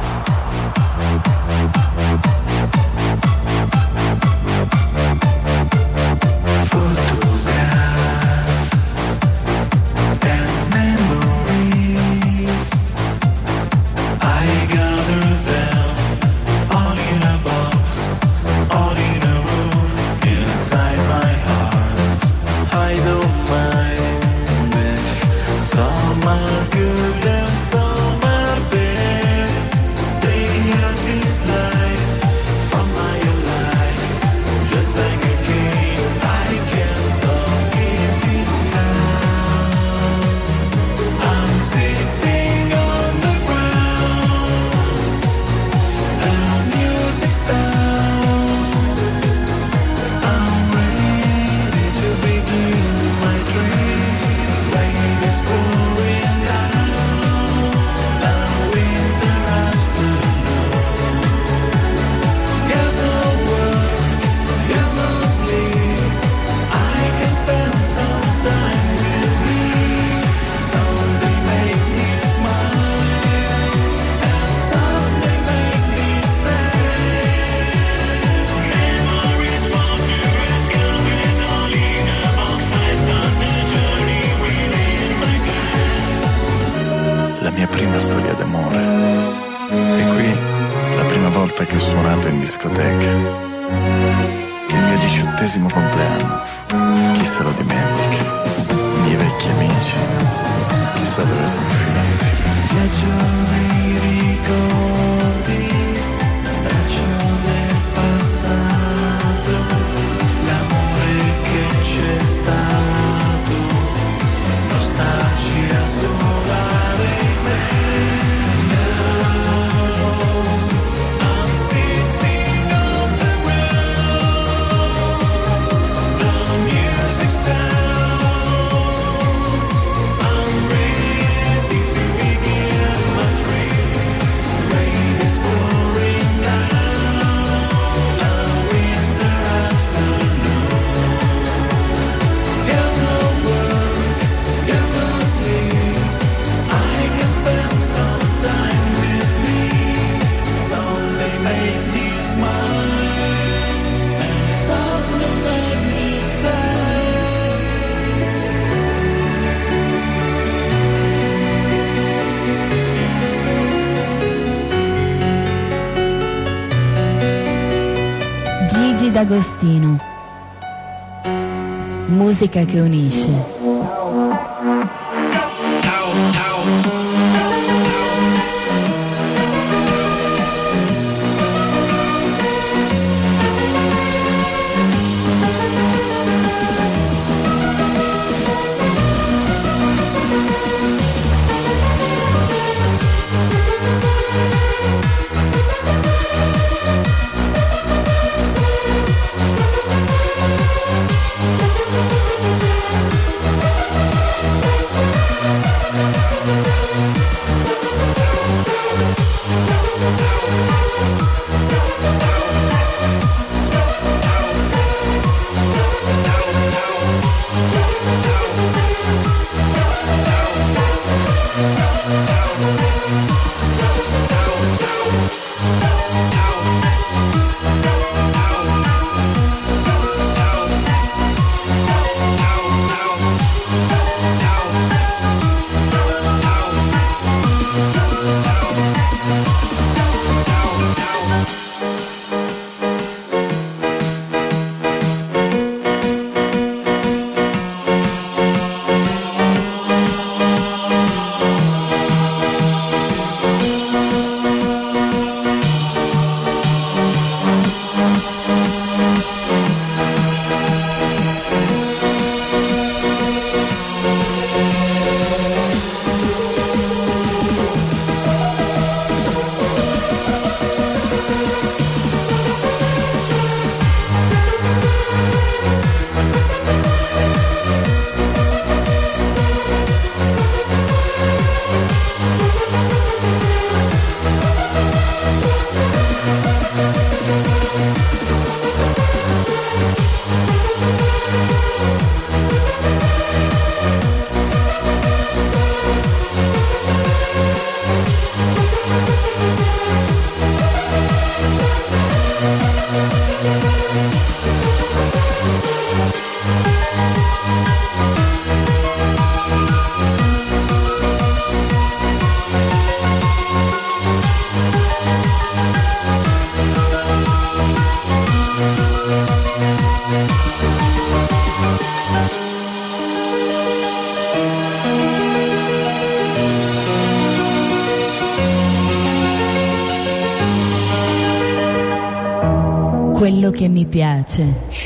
Speaker 20: Che ho suonato in discoteca, il mio diciottesimo compleanno, chi se lo dimentica, i miei vecchi amici, chissà dove sono finiti. Viaggio nei ricordi, traccio del passato, l'amore che c'è stato, nostalgia solare in me.
Speaker 11: Gigi D'Agostino. Musica che unisce. Quello che mi piace.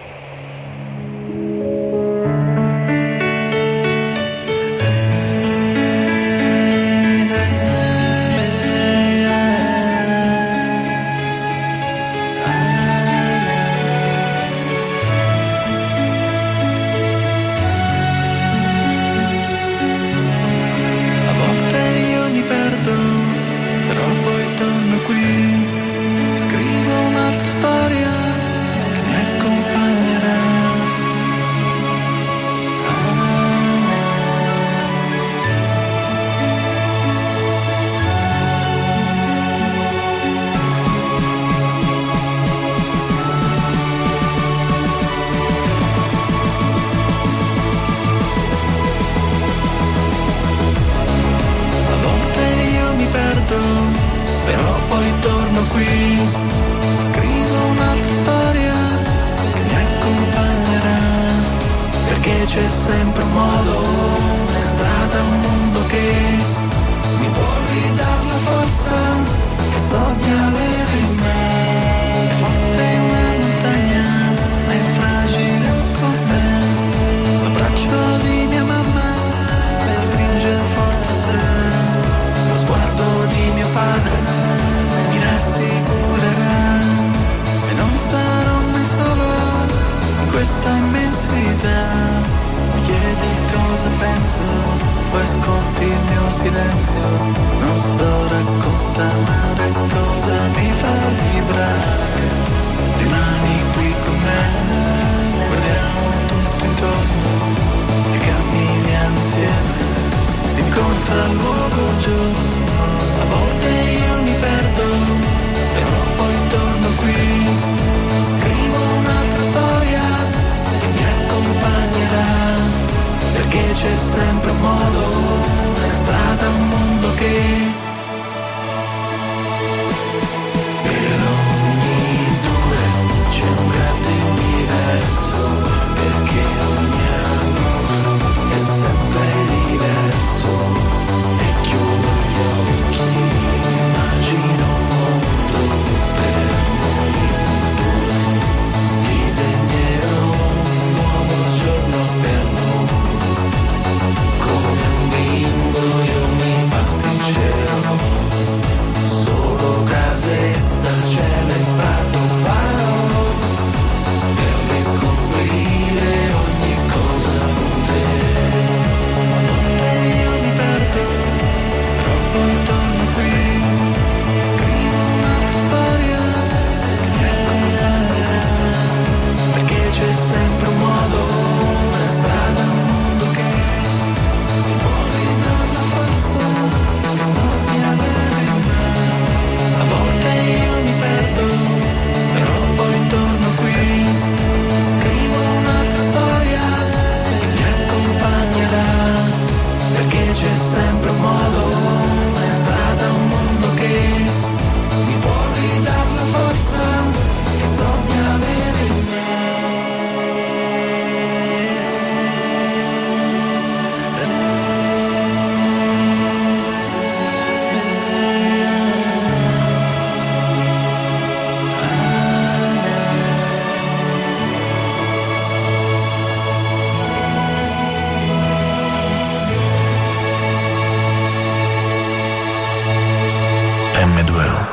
Speaker 20: emme due o.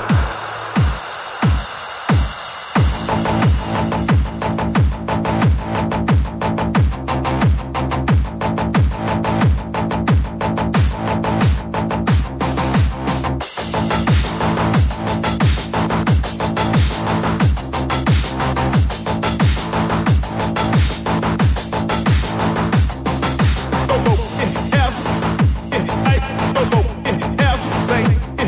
Speaker 1: F, F, A, O, O, F,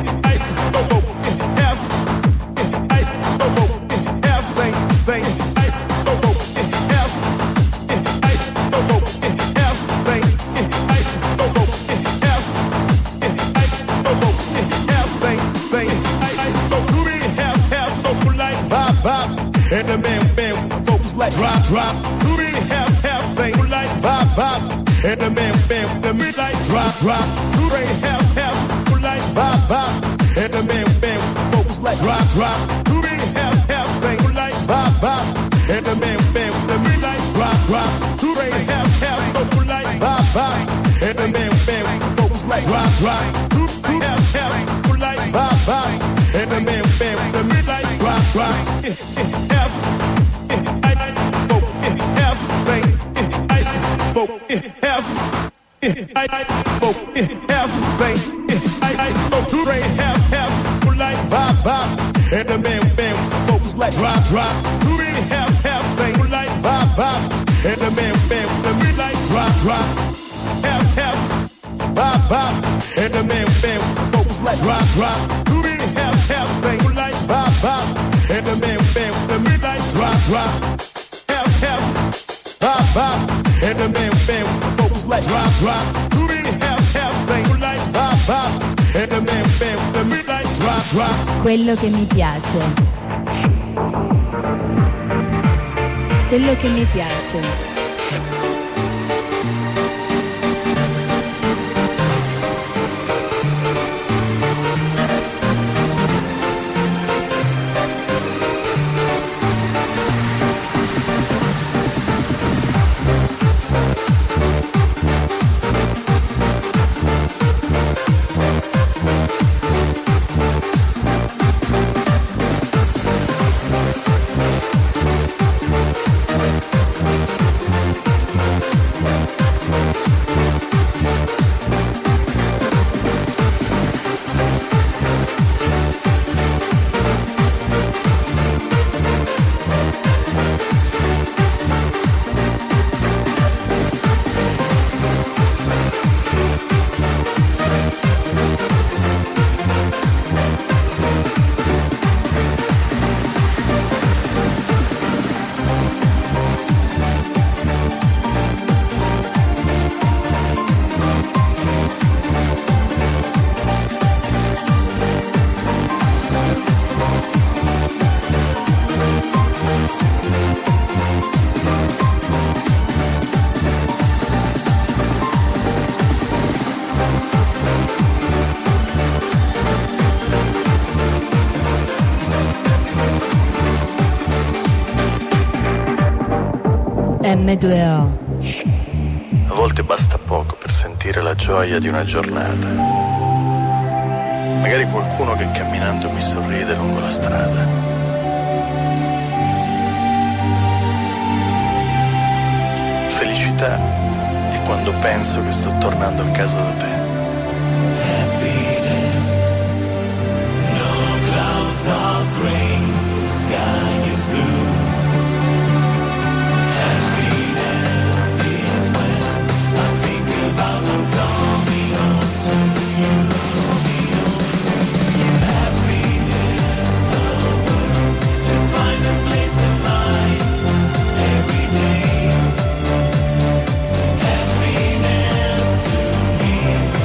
Speaker 12: like drop, drop. You really have, have things like vibe, vibe. And the man, man, the me like drop, drop. You really have, have like vibe, vibe. And the man, man, folks like drop, drop. You really have, have things like vibe, vibe. And the man, man, the me like drop, drop. You really have, have folks like vibe, vibe. And the man, man, folks like drop, drop. You really have, have like vibe, vibe. And the man, man, the me like drop, drop. Have, I, folk, have thing, ice, folk, have, I, folk, have thing, I, folk, you ain't have, have, like vibe, vibe. And the man, man, folks like drop, drop. You really have, have thing, like vibe, vibe. And the man, man, the me like drop, drop. Have, have, vibe, vibe. And the man, man, folks like drop, drop. You really have, have thing, like vibe, vibe. And the man, man, the me like drop, drop. Have, have, vibe, vibe. And the man, man, folks like drop, drop. You really have, have thing, like vibe, vibe. And the man, man, the me like drop, drop.
Speaker 11: Quello che mi piace. Quello che mi piace. emme due o.
Speaker 20: A volte basta poco per sentire la gioia di una giornata. Magari qualcuno che camminando mi sorride lungo la strada. Felicità è quando penso che sto tornando a casa da te.
Speaker 16: Happiness, no clouds of rain, the sky is blue.
Speaker 12: Happiness to me.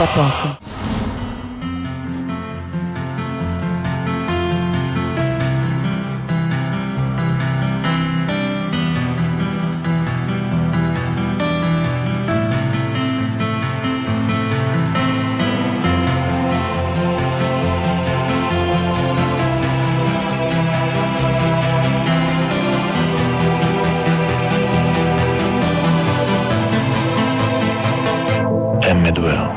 Speaker 11: tra poco.
Speaker 20: emme due o.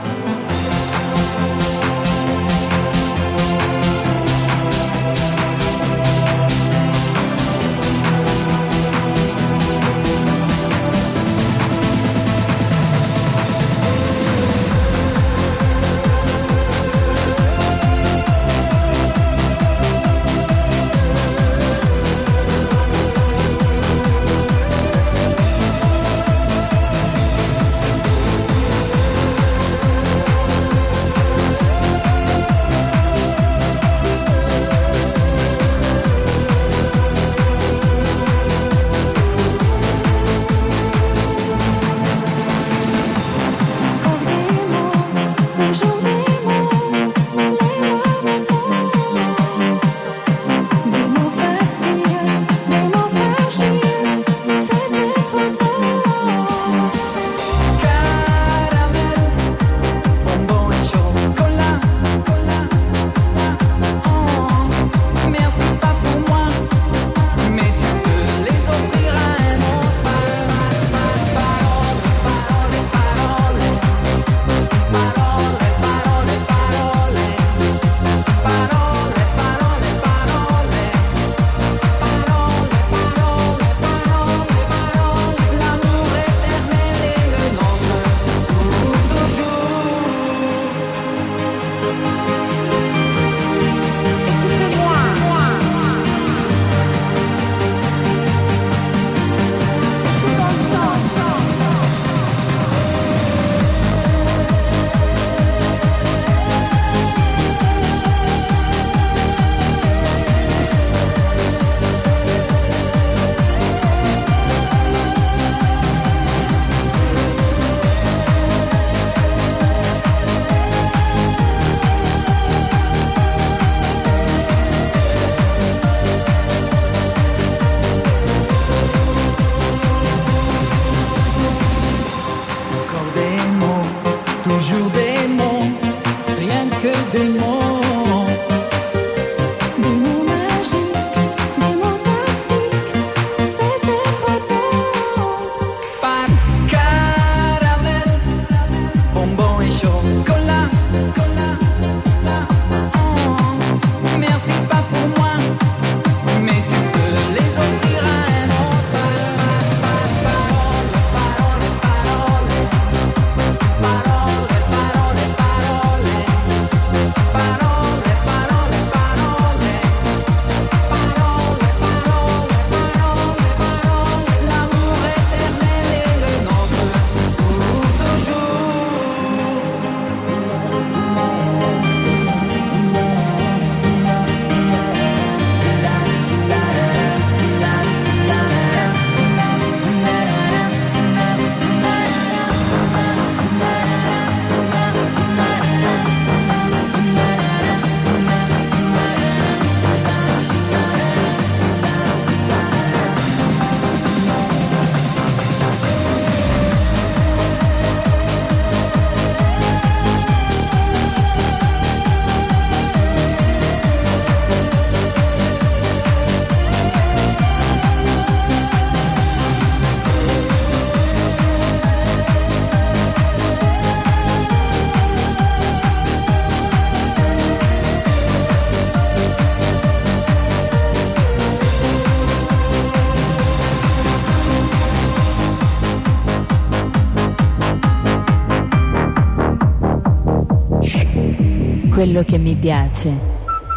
Speaker 11: Quello che mi piace.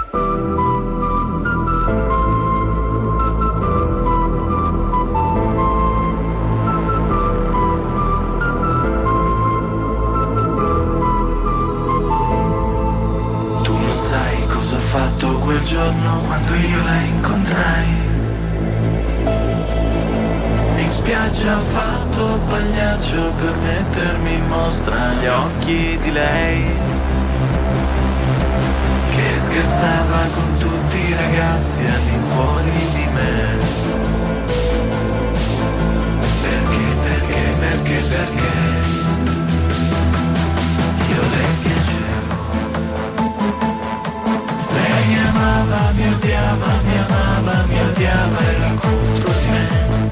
Speaker 14: Quel giorno quando io la incontrai in spiaggia già fatto il pagliaccio per mettermi in mostra agli occhi di lei, che scherzava con tutti i ragazzi all'infuori di me. Perché, perché, perché, perché io le piacevo. Lei mi amava, mi odiava, mi amava, mi odiava, era contro di me.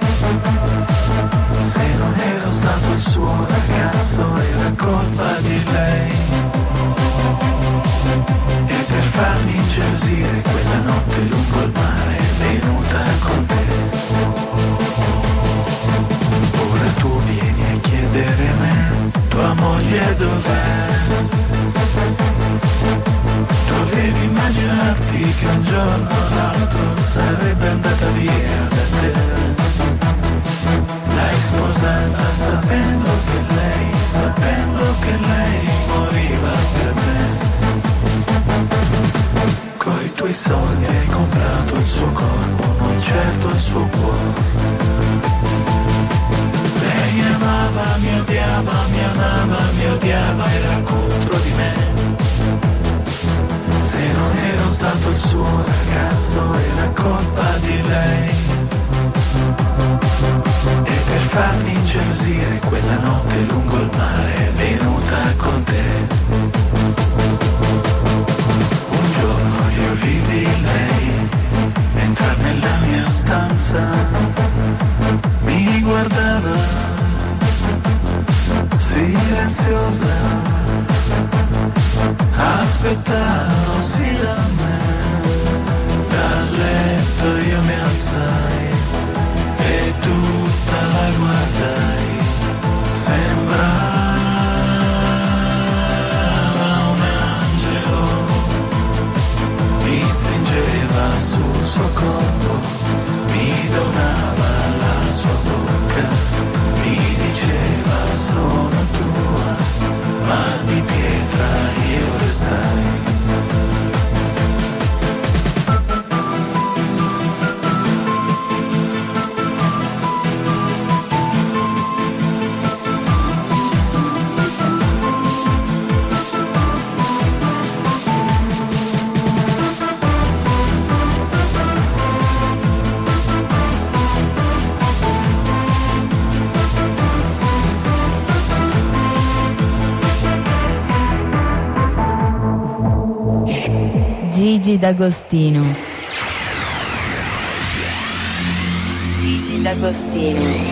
Speaker 14: Se non ero stato il suo ragazzo era colpa di lei. E per farmi ingelosire quella notte lungo il mare è venuta con te. Ora tu vieni a chiedere a me, tua moglie dov'è? Tu avevi immaginarti che un giorno o l'altro sarebbe andata via da te. L'hai sposata sapendo che lei, sapendo che lei moriva per me. Coi tuoi soldi hai comprato il suo corpo, non certo il suo cuore. Lei mi amava, mi odiava, mi amava, mi odiava, era contro di me. Se non ero stato il suo ragazzo era colpa di lei. E per farmi ingelosire quella notte lungo il mare è venuta con te. Un giorno io vidi lei entrare nella mia stanza, mi guardava silenziosa, aspettavosi da me. Dal letto io mi alzai e tutta la guardai, sembrava un angelo, mi stringeva sul suo corpo, mi donava la sua bocca, mi diceva sono tua, ma di pietra io restai.
Speaker 11: Gigi D'Agostino. Gigi D'Agostino.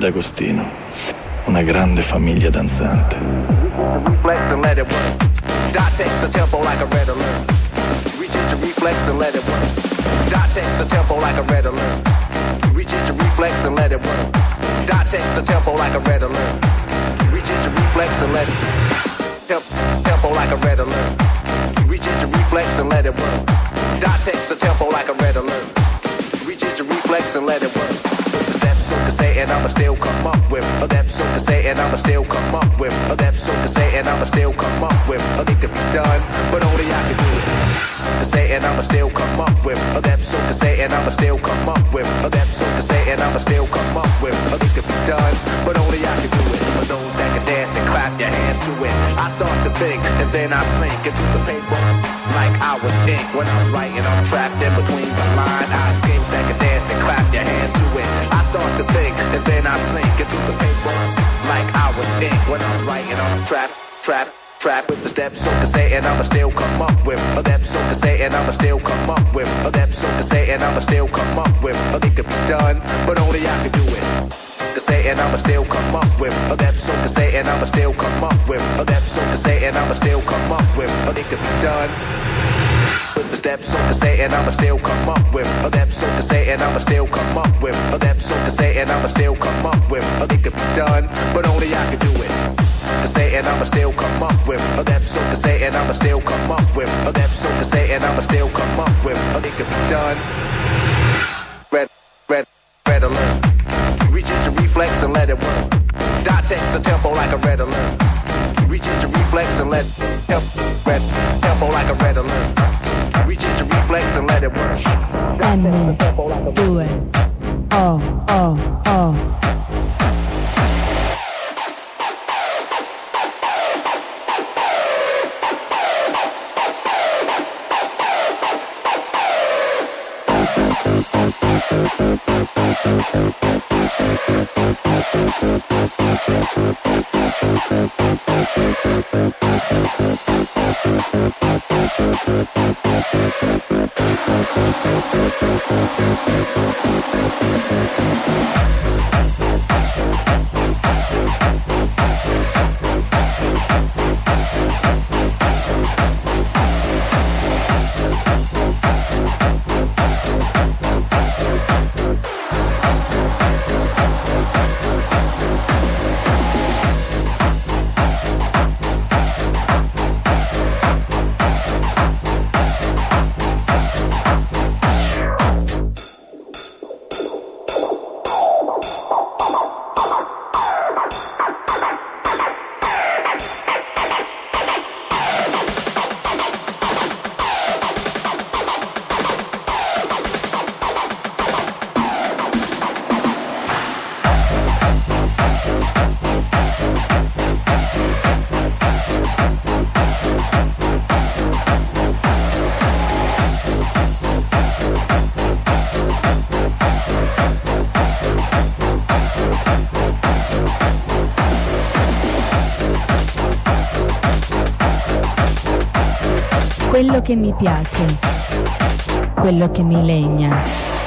Speaker 20: D'Agostino, una grande famiglia danzante.
Speaker 18: Reflex and let it work. Dot takes a tempo like a red alert. Reaches your reflex and let it work. Dot takes a tempo like a red alert. Reaches your reflex and let it work. Dot takes a tempo like a red alert. Reaches your reflex and let it Temp, tempo like a red alert. Reaches your reflex and let it work. Dot takes a tempo like a red alert. Reaches your reflex and let it work. Steps so to say and I'ma still come up with a step so to say and I'ma still come up with a step so to say and I'ma still come up with a thing to be done, but only I can do it. To say and I'ma still come up with a step so to say and I'ma still come up with a step so to say and I'ma still come up with a thing to be done, but only I can do it. For those that can dance and clap your hands to it, I start to think and then I sink into the paper like I was ink. When I'm writing, I'm trapped in between the line. I escape that can dance and clap your hands to it. I start to think and then I sink into the paper like I was ink. When I'm writing, I'm trapped, trapped. Trap with the steps so to say and I'ma still come up with a step so to say and I'ma still come up with a step so to say and I'ma still come up with a thing to be done, but only I can do it. To say and I'ma still come up with a step so to say and I'ma still come up with a step so to say and I'ma still come up with a thing to be done. With the steps so to say and I'ma still come up with a step so to say and I'ma still come up with a step so to say and I'ma still come up with a thing to be done, but only I can do it. To say and I'ma still come up with a step so to say and I'ma still come up with a step so to say and I'ma still come up with a thing to be done. Red, red, red alert. Reaches your reflex and let it work. Dot takes a tempo like a red alert. Reaches your reflex and let temp, red tempo like a red alert. Reaches your reflex and let it work.
Speaker 11: M due O O O quello che mi piace, quello che mi legna.